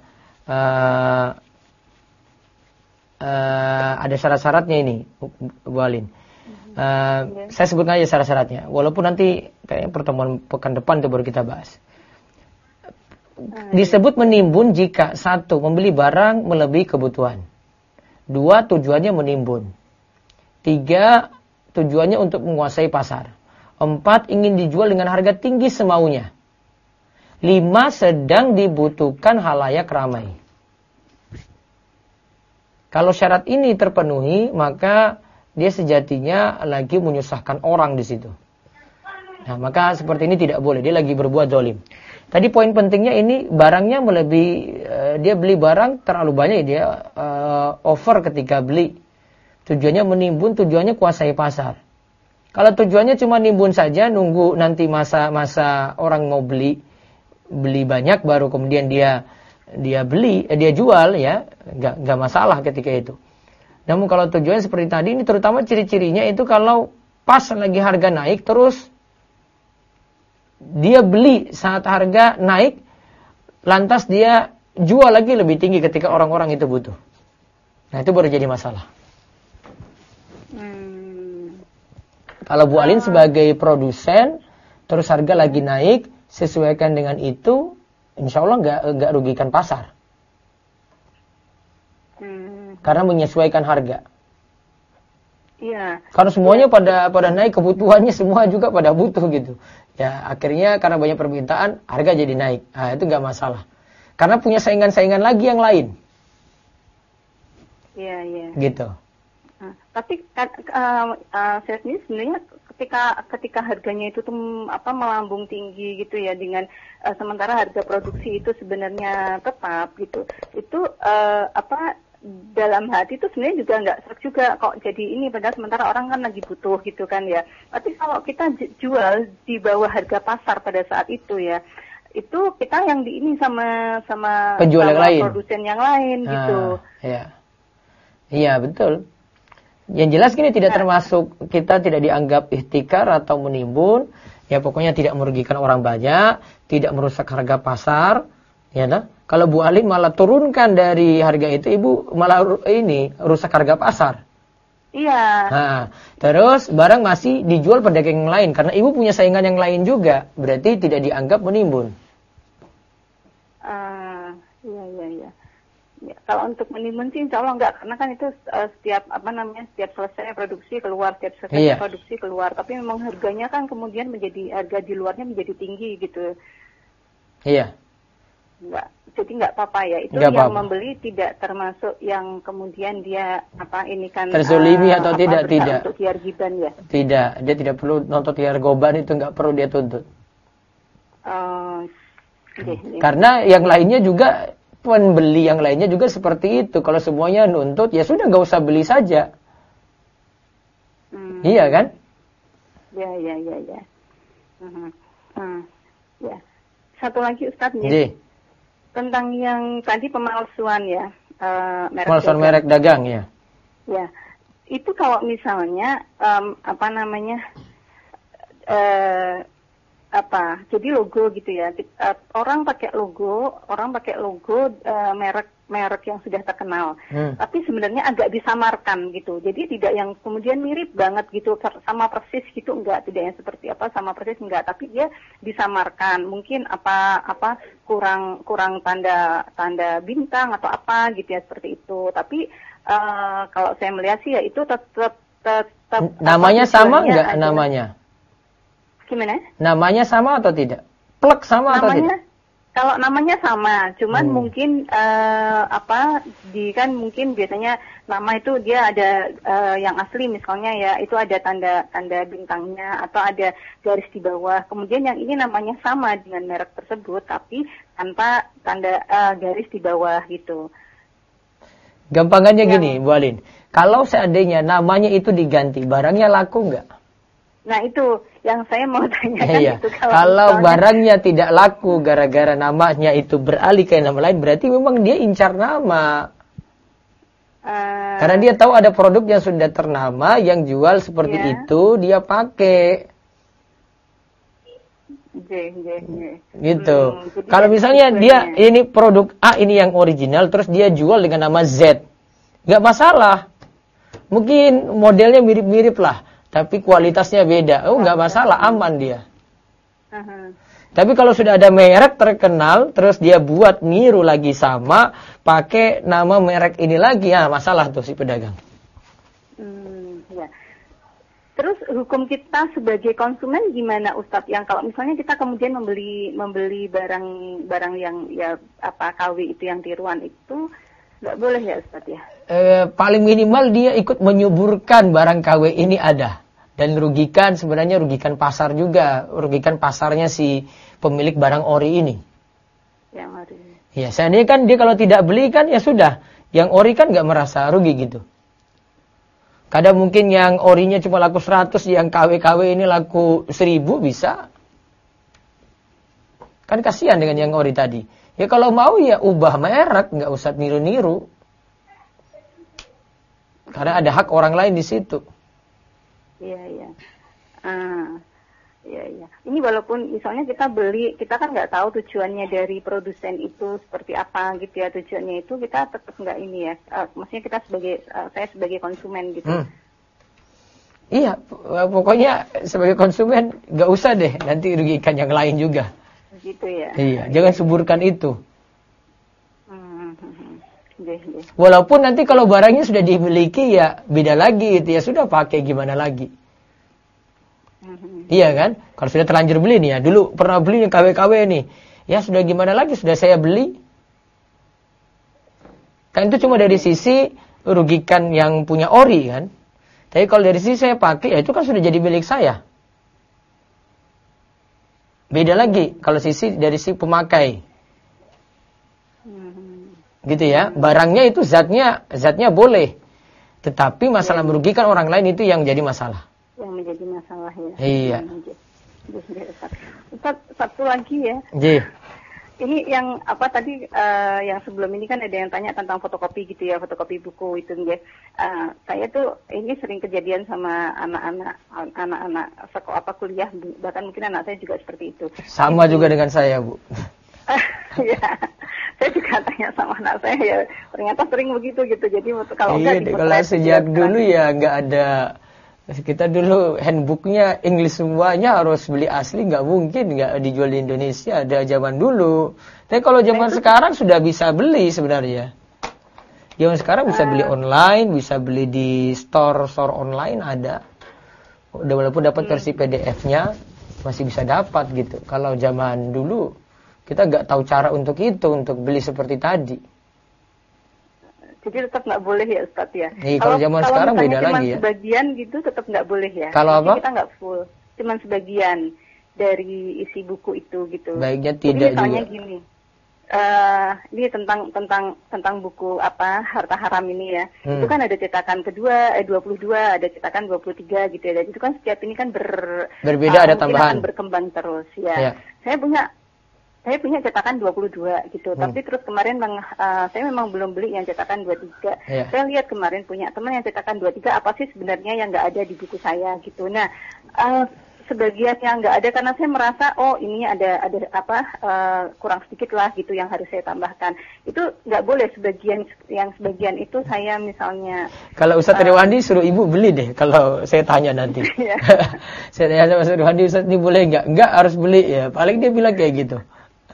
syarat-syaratnya ini, Bu Alin. Saya sebutkan aja syarat-syaratnya. Walaupun nanti kayaknya pertemuan pekan depan itu baru kita bahas. Disebut menimbun jika 1. Membeli barang melebihi kebutuhan. 2. Tujuannya menimbun. 3. Tujuannya untuk menguasai pasar. 4. Ingin dijual dengan harga tinggi semaunya. 5. Sedang dibutuhkan halayak ramai. Kalau syarat ini terpenuhi, maka dia sejatinya lagi menyusahkan orang di situ. Nah, maka seperti ini tidak boleh. Dia lagi berbuat zalim. Tadi poin pentingnya ini barangnya melebihi, dia beli barang terlalu banyak, dia over ketika beli. Tujuannya menimbun, tujuannya kuasai pasar. Kalau tujuannya cuma nimbun saja, nunggu nanti masa orang mau beli banyak baru kemudian dia jual ya, nggak masalah ketika itu. Namun kalau tujuannya seperti tadi ini terutama ciri-cirinya itu kalau pas lagi harga naik terus dia beli saat harga naik lantas dia jual lagi lebih tinggi ketika orang-orang itu butuh. Nah, itu baru jadi masalah. Kalau Bu Alin sebagai produsen, terus harga lagi naik, sesuaikan dengan itu, insya Allah nggak rugikan pasar. Karena menyesuaikan harga. Iya. Karena semuanya pada naik, kebutuhannya semua juga pada butuh gitu. Ya akhirnya karena banyak permintaan, harga jadi naik. Nah, itu nggak masalah. Karena punya saingan-saingan lagi yang lain. Iya. Gitu. Tapi saya sendiri sebenarnya ketika harganya itu tuh melambung tinggi gitu ya, dengan sementara harga produksi itu sebenarnya tetap gitu. Itu dalam hati itu sebenarnya juga nggak serak juga kok jadi ini, padahal sementara orang kan lagi butuh gitu kan ya. Tapi kalau kita jual di bawah harga pasar pada saat itu ya, itu kita yang di ini sama penjual yang lain, produsen yang lain gitu. Iya betul. Yang jelas gini, tidak termasuk, kita tidak dianggap ihtikar atau menimbun. Ya pokoknya tidak merugikan orang banyak, tidak merusak harga pasar. Ya lah. Kalau Bu Alim malah turunkan dari harga itu, Ibu malah rusak harga pasar. Iya. Nah, terus barang masih dijual pedagang yang lain karena Ibu punya saingan yang lain juga, berarti tidak dianggap menimbun. Iya. Ya, kalau untuk menimbun sih insya Allah enggak, karena kan itu setiap selesai produksi keluar, produksi keluar. Tapi memang harganya kan kemudian harga di luarnya menjadi tinggi gitu. Iya. Jadi nggak apa-apa ya. Itu nggak yang apa-apa. Membeli tidak termasuk yang kemudian dia terzolimi atau tidak. Untuk hiar giban ya. Tidak, dia tidak perlu nuntut hiar goban, itu nggak perlu dia tuntut. Karena yang lainnya juga, pembeli yang lainnya juga seperti itu. Kalau semuanya nuntut, ya sudah nggak usah beli saja. Iya kan? Ya. Ya. Satu lagi Ustadz nih. Tentang yang tadi pemalsuan ya, pemalsuan merek dagang ya. Ya. Itu kalau misalnya jadi logo gitu ya, orang pakai logo merek yang sudah terkenal, tapi sebenarnya agak disamarkan gitu, jadi tidak yang kemudian mirip banget gitu sama persis gitu, enggak, tidak yang seperti sama persis enggak, tapi dia disamarkan, mungkin kurang tanda bintang atau apa gitu ya, seperti itu. Tapi kalau saya melihat sih ya itu tetap namanya sama enggak namanya? Gimana? Namanya sama atau tidak? Plek sama atau tidak? Kalau namanya sama, cuman mungkin mungkin biasanya nama itu dia ada yang asli misalnya ya, itu ada tanda bintangnya atau ada garis di bawah. Kemudian yang ini namanya sama dengan merek tersebut tapi tanpa tanda garis di bawah gitu. Gampangannya gini, Bu Alin. Kalau seandainya namanya itu diganti, barangnya laku nggak? Nah itu yang saya mau tanyakan itu. Kalau barangnya tidak laku gara-gara namanya itu beralih ke nama lain, berarti memang dia incar nama. Karena dia tahu ada produk yang sudah ternama, yang jual seperti itu, dia pakai. Gitu. Kalau misalnya dia ini produk A ini yang original, terus dia jual dengan nama Z, nggak masalah. Mungkin modelnya mirip-mirip lah, tapi kualitasnya beda. Nggak masalah, aman dia. Tapi kalau sudah ada merek terkenal, terus dia buat niru lagi sama, pakai nama merek ini lagi, ya masalah tuh si pedagang. Ya. Terus hukum kita sebagai konsumen gimana Ustadz? Yang kalau misalnya kita kemudian membeli barang yang KW itu yang tiruan itu nggak boleh ya Ustadz ya? Paling minimal dia ikut menyuburkan barang KW ini ada. Dan sebenarnya rugikan pasar juga, rugikan pasarnya si pemilik barang ori ini. Yang ori. Ya, seandainya kan dia kalau tidak beli kan ya sudah, yang ori kan nggak merasa rugi gitu. Kadang mungkin yang orinya cuma laku 100, yang KW ini laku 1000 bisa. Kan kasihan dengan yang ori tadi. Ya kalau mau ya ubah merek, nggak usah niru-niru. Karena ada hak orang lain di situ. Iya. Iya. Ini walaupun misalnya kita beli, kita kan nggak tahu tujuannya dari produsen itu seperti apa gitu ya. Tujuannya itu kita tetap nggak ini ya. Maksudnya kita saya sebagai konsumen gitu. Iya, pokoknya sebagai konsumen nggak usah deh, nanti rugikan yang lain juga. Gitu ya. Iya, jangan suburkan itu. Deh. Walaupun nanti kalau barangnya sudah dimiliki ya beda lagi itu ya, sudah pakai gimana lagi. Iya kan? Kalau sudah terlanjur beli nih ya, dulu pernah beli nih KW-KW nih. Ya sudah gimana lagi, sudah saya beli. Kan itu cuma dari sisi rugikan yang punya ori kan. Tapi kalau dari sisi saya pakai, ya itu kan sudah jadi milik saya. Beda lagi kalau dari sisi pemakai. Gitu ya. Barangnya itu zatnya boleh. Tetapi masalah merugikan orang lain itu yang jadi masalah. Yang menjadi masalah ya. Iya. Ustaz, satu lagi ya. Iya. Ini yang apa tadi yang sebelum ini kan ada yang tanya tentang fotokopi gitu ya, fotokopi buku itu ya. Saya tuh ini sering kejadian sama anak-anak sekolah kuliah, bahkan mungkin anak saya juga seperti itu. Sama juga dengan saya, Bu. Ya, saya juga tanya sama anak saya ya, ternyata sering begitu gitu. Jadi kalau kalau sejak dulu ya nggak ada. Kita dulu handbooknya English semuanya harus beli asli, nggak mungkin nggak dijual di Indonesia, ada zaman dulu. Tapi kalau zaman sekarang sudah bisa beli sebenarnya. Zaman sekarang bisa beli online, bisa beli di store online ada. Udah walaupun dapat versi PDF-nya masih bisa dapat gitu. Kalau zaman dulu kita nggak tahu cara untuk itu, untuk beli seperti tadi. Jadi tetap nggak boleh ya Ustaz ya. Kalau zaman sekarang beda lagi ya. Sebagian gitu tetap nggak boleh ya. Kalau apa? Kita nggak full, cuman sebagian dari isi buku itu gitu. Baiknya tidak. Jadi misalnya gini, ini tentang buku apa Harta Haram ini ya. Itu kan ada cetakan kedua 22, ada cetakan 23 gitu ya. Jadi itu kan setiap ini kan berbeda, ada tambahan. Akan berkembang terus ya. Saya punya cetakan 22 gitu, tapi terus kemarin saya memang belum beli yang cetakan 23. Saya lihat kemarin punya teman yang cetakan 23, apa sih sebenarnya yang nggak ada di buku saya gitu. Nah, sebagian yang nggak ada karena saya merasa ini ada kurang sedikit lah gitu yang harus saya tambahkan. Itu nggak boleh, sebagian itu saya misalnya. Kalau Ustaz Rewandi suruh ibu beli deh kalau saya tanya nanti. Saya tanya sama Ustaz Rewandi, Ustaz ini boleh nggak? Nggak, harus beli ya. Paling dia bilang kayak gitu.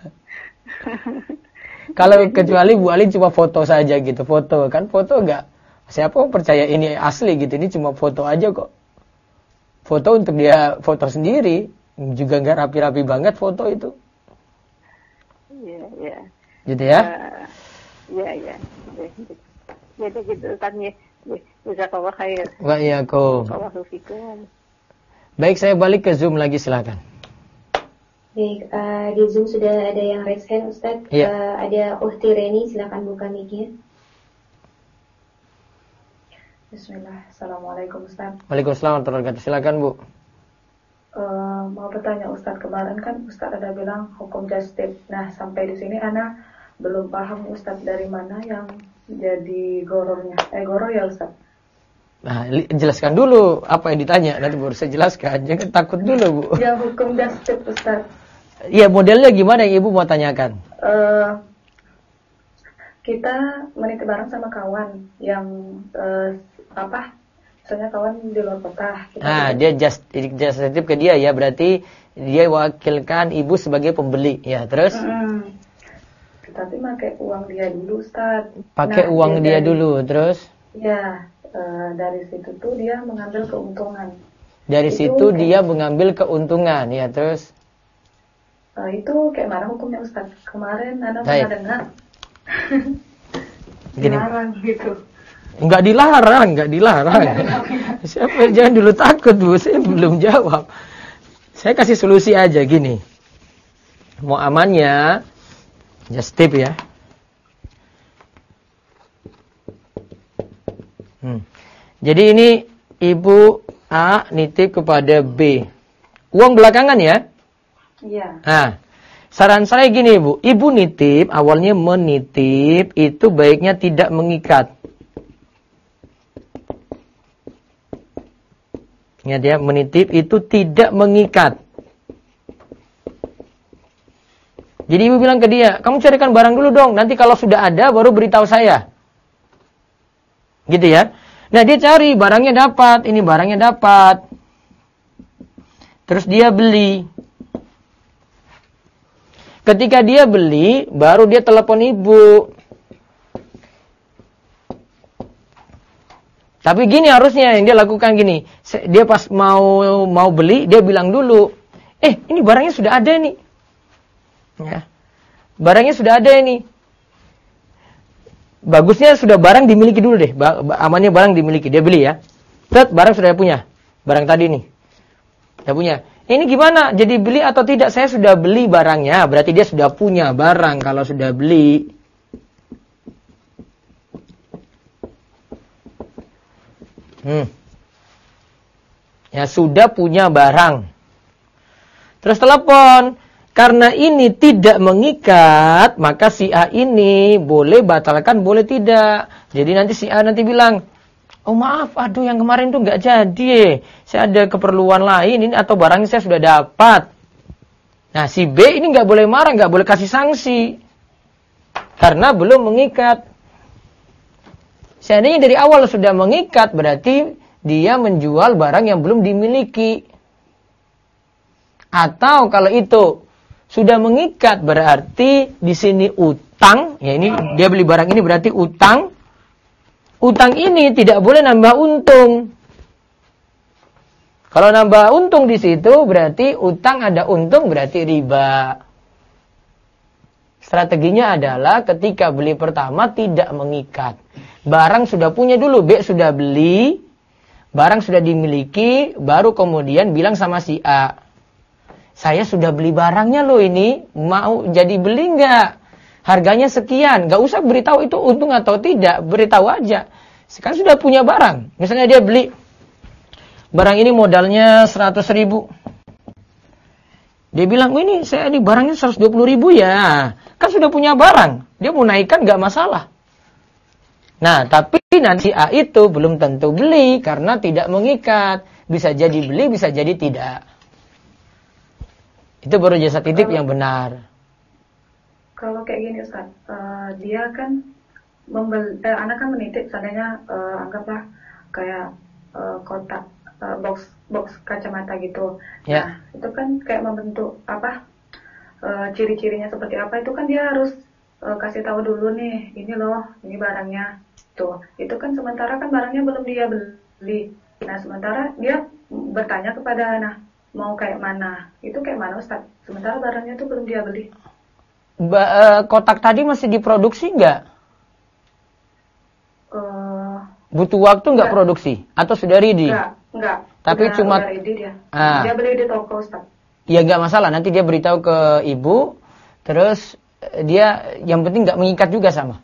Kalau kecuali Bu Alin cuma foto saja gitu, foto enggak. Siapa percaya ini asli gitu, ini cuma foto aja kok. Foto untuk dia foto sendiri, juga enggak rapi-rapi banget foto itu. Iya. Gitu ya? Iya. Jadi gitu tanya. Jazakallahu khair. Wa iyyakum. Baik, saya balik ke Zoom lagi, silakan. Baik, di Zoom sudah ada yang raise hand, Ustaz. Iya. Ada Uhti Reni, silakan buka mic-nya. Bismillah. Assalamualaikum Ustaz. Waalaikumsalam warahmatullahi wabarakatuh. Silakan Bu. Mau bertanya Ustaz, kemarin kan Ustaz ada bilang hukum just tip. Nah, sampai di sini Ana belum paham Ustaz dari mana yang jadi gorornya. Goror ya Ustaz. Nah, jelaskan dulu apa yang ditanya, nanti baru saya jelaskan. Jangan takut dulu, Bu. Ya, hukum just tip Ustaz. Iya, modelnya gimana yang Ibu mau tanyakan? Kita menitip barang sama kawan yang misalnya kawan di luar kota. Dia just titip ke dia ya, berarti dia wakilkan Ibu sebagai pembeli. Ya, terus? Tapi pakai uang dia dulu, Ustaz. Pakai uang dia dulu, terus? Ya, dari situ tuh dia mengambil keuntungan. Dari situ dia mengambil keuntungan, ya, terus? Itu kayak mana hukumnya Ustaz? Kemarin Anda pernah dengar dilarang gitu. Enggak dilarang. Siapa, jangan dulu takut, Bu. Saya belum jawab. Saya kasih solusi aja gini. Mau amannya, just tip ya. Jadi ini Ibu A nitip kepada B. Uang belakangan ya? Iya. Nah, saran saya gini Ibu. Ibu nitip, awalnya menitip, itu baiknya tidak mengikat. Ingat ya, menitip itu tidak mengikat. Jadi ibu bilang ke dia, kamu carikan barang dulu dong, nanti kalau sudah ada baru beritahu saya. Gitu ya. Nah dia cari, barangnya dapat, ini barangnya dapat. Terus dia beli. Ketika dia beli, baru dia telepon ibu. Tapi gini harusnya yang dia lakukan gini. Dia pas mau beli, dia bilang dulu, ini barangnya sudah ada nih. Ya. Barangnya sudah ada ini. Bagusnya sudah barang dimiliki dulu deh. Amannya barang dimiliki. Dia beli ya. Barang sudah punya. Barang tadi nih. Sudah punya. Ini gimana? Jadi beli atau tidak? Saya sudah beli barangnya. Berarti dia sudah punya barang kalau sudah beli. Ya sudah punya barang. Terus telepon. Karena ini tidak mengikat, maka si A ini boleh batalkan, boleh tidak. Jadi nanti si A nanti bilang, oh maaf, aduh yang kemarin tuh nggak jadi. Saya ada keperluan lain ini atau barangnya saya sudah dapat. Nah si B ini nggak boleh marah, nggak boleh kasih sanksi. Karena belum mengikat. Seandainya dari awal sudah mengikat, berarti dia menjual barang yang belum dimiliki. Atau kalau itu sudah mengikat berarti di sini utang, ya ini dia beli barang ini berarti utang. Utang ini tidak boleh nambah untung. Kalau nambah untung di situ berarti utang ada untung berarti riba. Strateginya adalah ketika beli pertama tidak mengikat. Barang sudah punya dulu, B sudah beli, barang sudah dimiliki, baru kemudian bilang sama si A, saya sudah beli barangnya loh ini, mau jadi beli nggak? Harganya sekian, nggak usah beritahu itu untung atau tidak, beritahu aja. Sekarang sudah punya barang, misalnya dia beli barang ini modalnya 100.000. Dia bilang, oh ini saya ini barangnya 120.000 ya, kan sudah punya barang, dia mau naikkan nggak masalah. Nah, tapi nanti A itu belum tentu beli karena tidak mengikat, bisa jadi beli, bisa jadi tidak. Itu baru jasa titip yang benar. Kalau kayak gini Ustaz, dia kan anak kan menitip, seandainya anggaplah kayak kotak box kacamata gitu. Ya. Nah itu kan kayak membentuk apa, ciri-cirinya seperti apa itu kan dia harus kasih tahu dulu nih, ini loh, ini barangnya. Tuh, itu kan sementara kan barangnya belum dia beli. Nah sementara dia bertanya kepada anak, mau kayak mana? Itu kayak mana Ustaz? Sementara barangnya itu belum dia beli. Kotak tadi masih diproduksi nggak? Butuh waktu nggak produksi? Atau sudah ready? Enggak. Tapi cuma udah ready dia. Dia beli di toko Ustaz. Ya nggak masalah, nanti dia beritahu ke ibu, terus dia yang penting nggak mengikat juga sama.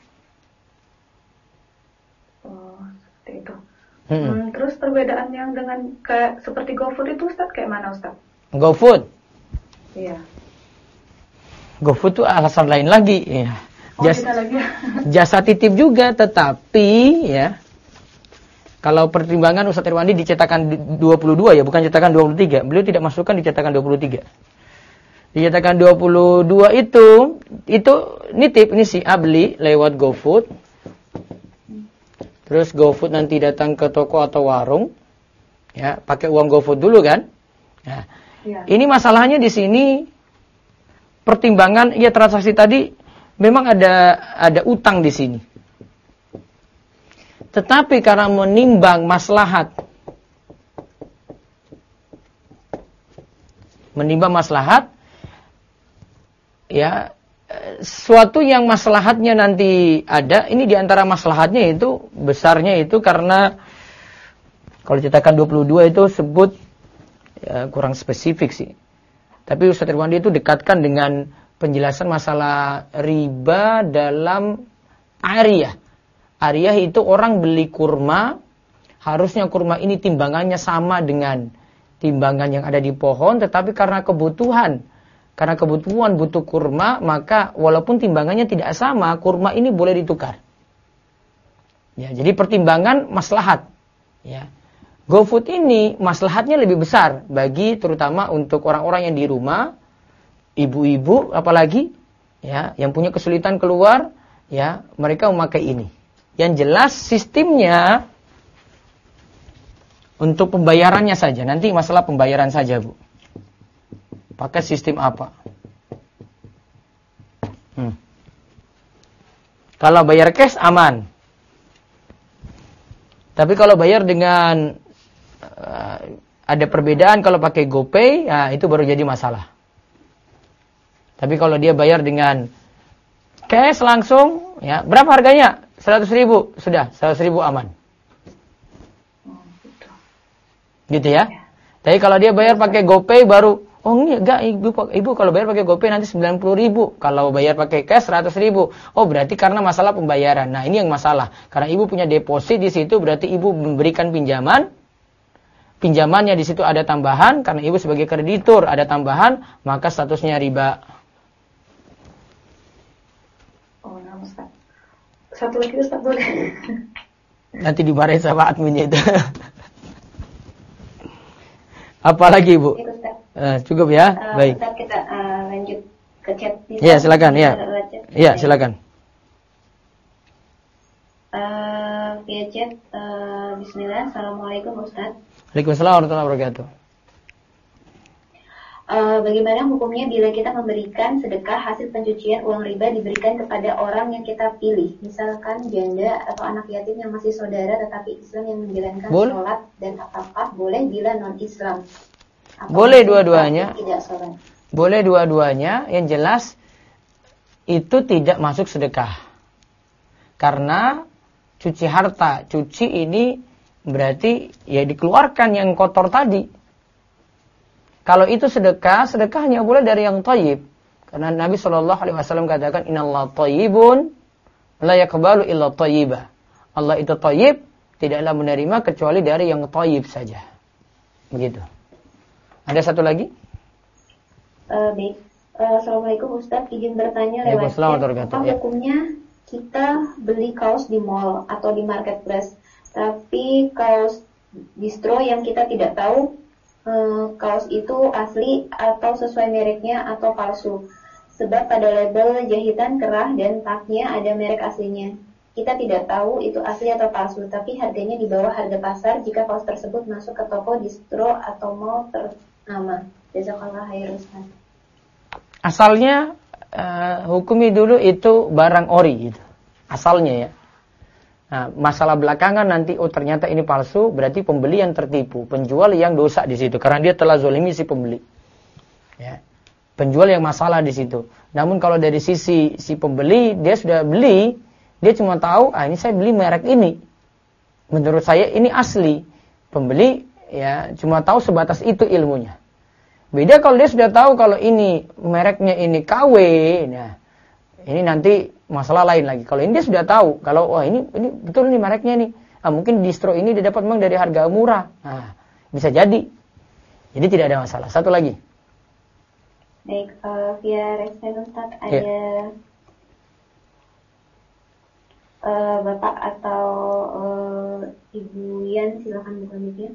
Seperti itu. Terus perbedaan yang dengan kayak seperti GoFood itu Ustaz kayak mana Ustaz? GoFood? Iya. GoFood itu alasan lain lagi. Ya. Lagi. Jasa titip juga, tetapi ya kalau pertimbangan Ustaz Irwandi dicetakan 22 ya, bukan cetakan 23. Beliau tidak masukkan dicetakan 23. Dicetakan 22 itu nitip, ini si A beli lewat GoFood. Terus GoFood nanti datang ke toko atau warung, ya pakai uang GoFood dulu kan. Nah, ya. Ini masalahnya di sini pertimbangan ya transaksi tadi memang ada utang di sini. Tetapi karena menimbang maslahat, ya suatu yang maslahatnya nanti ada, ini diantara maslahatnya itu besarnya itu karena kalau cetakan 22 itu sebut ya, kurang spesifik sih. Tapi Ustaz Irwandi itu dekatkan dengan penjelasan masalah riba dalam ariyah. Ariyah itu orang beli kurma, harusnya kurma ini timbangannya sama dengan timbangan yang ada di pohon, tetapi karena kebutuhan butuh kurma, maka walaupun timbangannya tidak sama, kurma ini boleh ditukar. Ya, jadi pertimbangan maslahat. Ya. GoFood ini maslahatnya lebih besar bagi terutama untuk orang-orang yang di rumah, ibu-ibu apalagi ya, yang punya kesulitan keluar, ya, mereka memakai ini. Yang jelas sistemnya untuk pembayarannya saja. Nanti masalah pembayaran saja, Bu. Pakai sistem apa? Kalau bayar cash aman. Tapi kalau bayar dengan ada perbedaan kalau pakai GoPay, ya itu baru jadi masalah. Tapi kalau dia bayar dengan cash langsung, ya berapa harganya? 100.000, sudah 100.000 aman. Gitu ya. Tapi kalau dia bayar pakai GoPay baru, oh enggak, ibu kalau bayar pakai GoPay nanti 90.000. Kalau bayar pakai cash 100.000. Oh berarti karena masalah pembayaran. Nah ini yang masalah. Karena ibu punya deposit di situ, berarti ibu memberikan pinjaman. Pinjamannya di situ ada tambahan, karena ibu sebagai kreditur ada tambahan, maka statusnya riba. Oh, nah Ustaz. Satu lagi Ustaz boleh? Nanti dimarahin sama adminnya itu. Apalagi Ibu? Cukup ya? Baik. Ustaz, kita lanjut ke chat. Iya, silakan ya. Iya, silakan. Via chat, Bismillah, Assalamualaikum Ustaz. Waalaikumsalam warahmatullahi wabarakatuh. Bagaimana hukumnya bila kita memberikan sedekah hasil pencucian uang riba diberikan kepada orang yang kita pilih, misalkan janda atau anak yatim yang masih saudara tetapi Islam yang menjalankan sholat, dan apakah boleh bila non Islam? Boleh dua-duanya. Tidak sholat. Boleh dua-duanya. Yang jelas itu tidak masuk sedekah. Karena cuci harta, cuci ini berarti ya dikeluarkan yang kotor tadi. Kalau itu sedekah, sedekahnya boleh dari yang thayyib. Karena Nabi SAW katakan, Innallaha thayyibun la yaqbalu illa thayyibah. Allah itu thayyib, tidaklah menerima kecuali dari yang thayyib saja. Begitu. Ada satu lagi? Baik. Assalamualaikum Ustaz, izin bertanya lewat chat. Apa hukumnya kita beli kaos di mall atau di marketplace, tapi kaos distro yang kita tidak tahu kaos itu asli atau sesuai mereknya atau palsu. Sebab pada label jahitan kerah dan taknya ada merek aslinya. Kita tidak tahu itu asli atau palsu, tapi harganya di bawah harga pasar jika kaos tersebut masuk ke toko distro atau mall ternama. Jazakallah khair Ustaz. Asalnya hukumi dulu itu barang ori gitu. Asalnya ya. Nah, masalah belakangan nanti ternyata ini palsu, berarti pembeli yang tertipu, penjual yang dosa di situ karena dia telah zolimi si pembeli. Ya. Penjual yang masalah di situ. Namun kalau dari sisi si pembeli, dia sudah beli, dia cuma tahu, ini saya beli merek ini. Menurut saya ini asli. Pembeli ya cuma tahu sebatas itu ilmunya. Beda kalau dia sudah tahu kalau ini mereknya ini KW, nah ini nanti masalah lain lagi. Kalau ini dia sudah tahu, kalau ini betul nih mereknya nih. Mungkin distro ini dia dapat memang dari harga murah. Nah, bisa jadi. Jadi tidak ada masalah. Satu lagi. Baik, via Rexen Ustaz ada Bapak atau Ibu Yan, silakan buka mic-nya.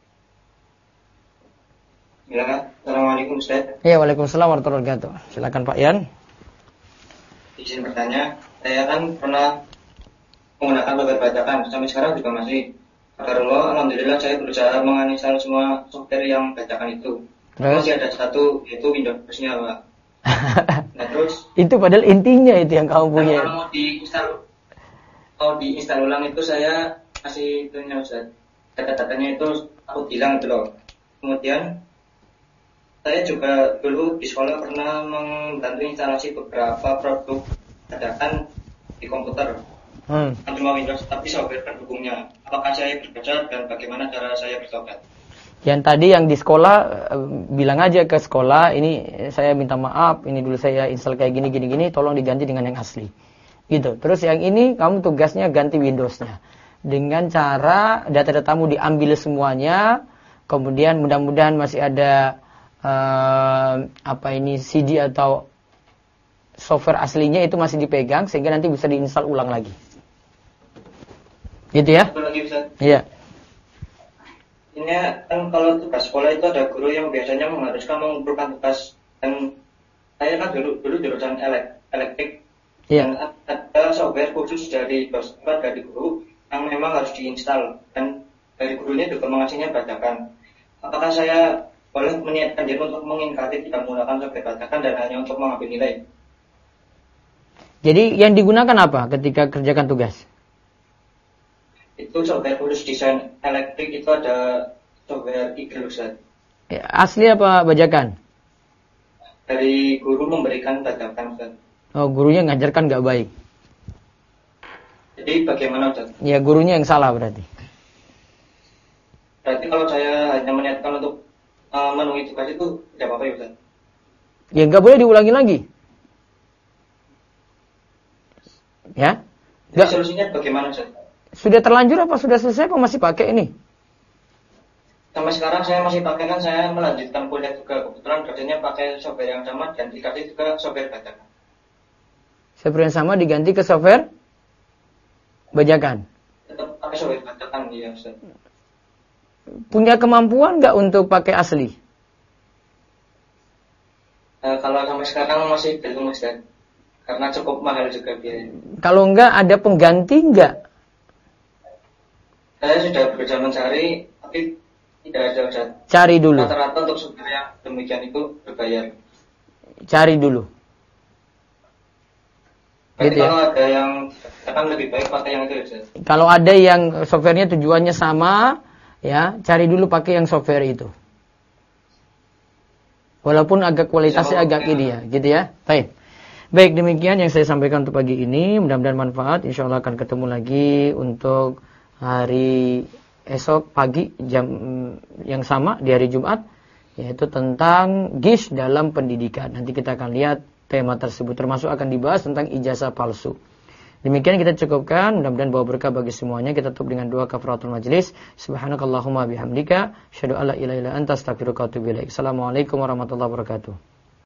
Ya, Assalamualaikum Ustaz. Ya, Waalaikumsalam warahmatullahi wabarakatuh. Silakan Pak Yan. Izin bertanya, saya kan pernah menggunakan beberapa bacakan, sampai sekarang juga masih. Alhamdulillah saya berusaha menginstal semua software yang bacakan itu. Masih ada satu, yaitu Windows-nya Pak. Nah terus itu padahal intinya itu yang kamu punya. Kalau mau diinstal ulang itu saya kasih itunya Ustaz. Data-datanya itu aku bilang itu loh. Kemudian saya juga dulu di sekolah pernah membantu instalasi beberapa produk bacakan di komputer. Cuma Windows tapi software pendukungnya. Apakah saya berdosa dan bagaimana cara saya bertobat? Yang tadi yang di sekolah bilang aja ke sekolah, ini saya minta maaf, ini dulu saya install kayak gini, tolong diganti dengan yang asli. Gitu. Terus yang ini kamu tugasnya ganti Windows-nya. Dengan cara data-datamu diambil semuanya, kemudian mudah-mudahan masih ada CD atau software aslinya itu masih dipegang sehingga nanti bisa diinstal ulang lagi. Gitu ya? Iya. Ini kan kalau tugas sekolah itu ada guru yang biasanya mengharuskan mengumpulkan tugas, dan saya kan dulu jurusan elek. elektrik. Iya. Dan ada software khusus dari guru yang memang harus diinstal, dan dari gurunya juga mengasihnya bajakan. Apakah saya boleh meniatkan diri untuk mengingkari tidak menggunakan software bajakan dan hanya untuk mengambil nilai? Jadi yang digunakan apa ketika kerjakan tugas? Itu software khusus desain elektrik, itu ada software Eagle, Ustaz. Asli apa bajakan? Dari guru memberikan bajakan, Ustaz. Oh, gurunya ngajarkan nggak baik. Jadi bagaimana, Ustaz? Ya, gurunya yang salah berarti. Berarti kalau saya hanya meniatkan untuk memenuhi tugas itu tidak apa-apa ya, Ustaz? Ya nggak boleh diulangi lagi. Ya? Jadi solusinya bagaimana, Ustaz? Sudah terlanjur apa sudah selesai apa masih pakai ini? Sampai sekarang saya masih pakai, kan saya melanjutkan kuliah juga. Kebetulan dosennya pakai software yang sama dan dikasih juga software bajakan. Software yang sama diganti ke software bajakan. Tetap pakai software bajakan, ya, Ustaz. Punya kemampuan nggak untuk pakai asli? Kalau sampai sekarang masih belum, Ustaz. Karena cukup mahal juga biaya. Kalau enggak ada pengganti enggak? Saya sudah berusaha mencari, tapi tidak ada, Ustaz. Cari dulu. Rata-rata untuk software yang demikian itu berbayar. Cari dulu. Berarti Gitu ya? kalau ada yang akan lebih baik pakai yang itu, Ustaz. Kalau ada yang softwarenya tujuannya sama, ya cari dulu pakai yang software itu. Walaupun agak kualitasnya agak ini ya, gitu ya. Baik, demikian yang saya sampaikan untuk pagi ini. Mudah-mudahan manfaat. Insya Allah akan ketemu lagi untuk hari esok pagi jam yang sama di hari Jumat, yaitu tentang GIS dalam pendidikan. Nanti kita akan lihat tema tersebut, termasuk akan dibahas tentang ijazah palsu. Demikian kita cukupkan, mudah-mudahan bawa berkah bagi semuanya. Kita tutup dengan doa kafaratul majlis. Subhanakallahumma bihamdika, asyhadu an la ilaha illa anta, astaghfiruka wa atubu ilaik. Assalamualaikum warahmatullahi wabarakatuh.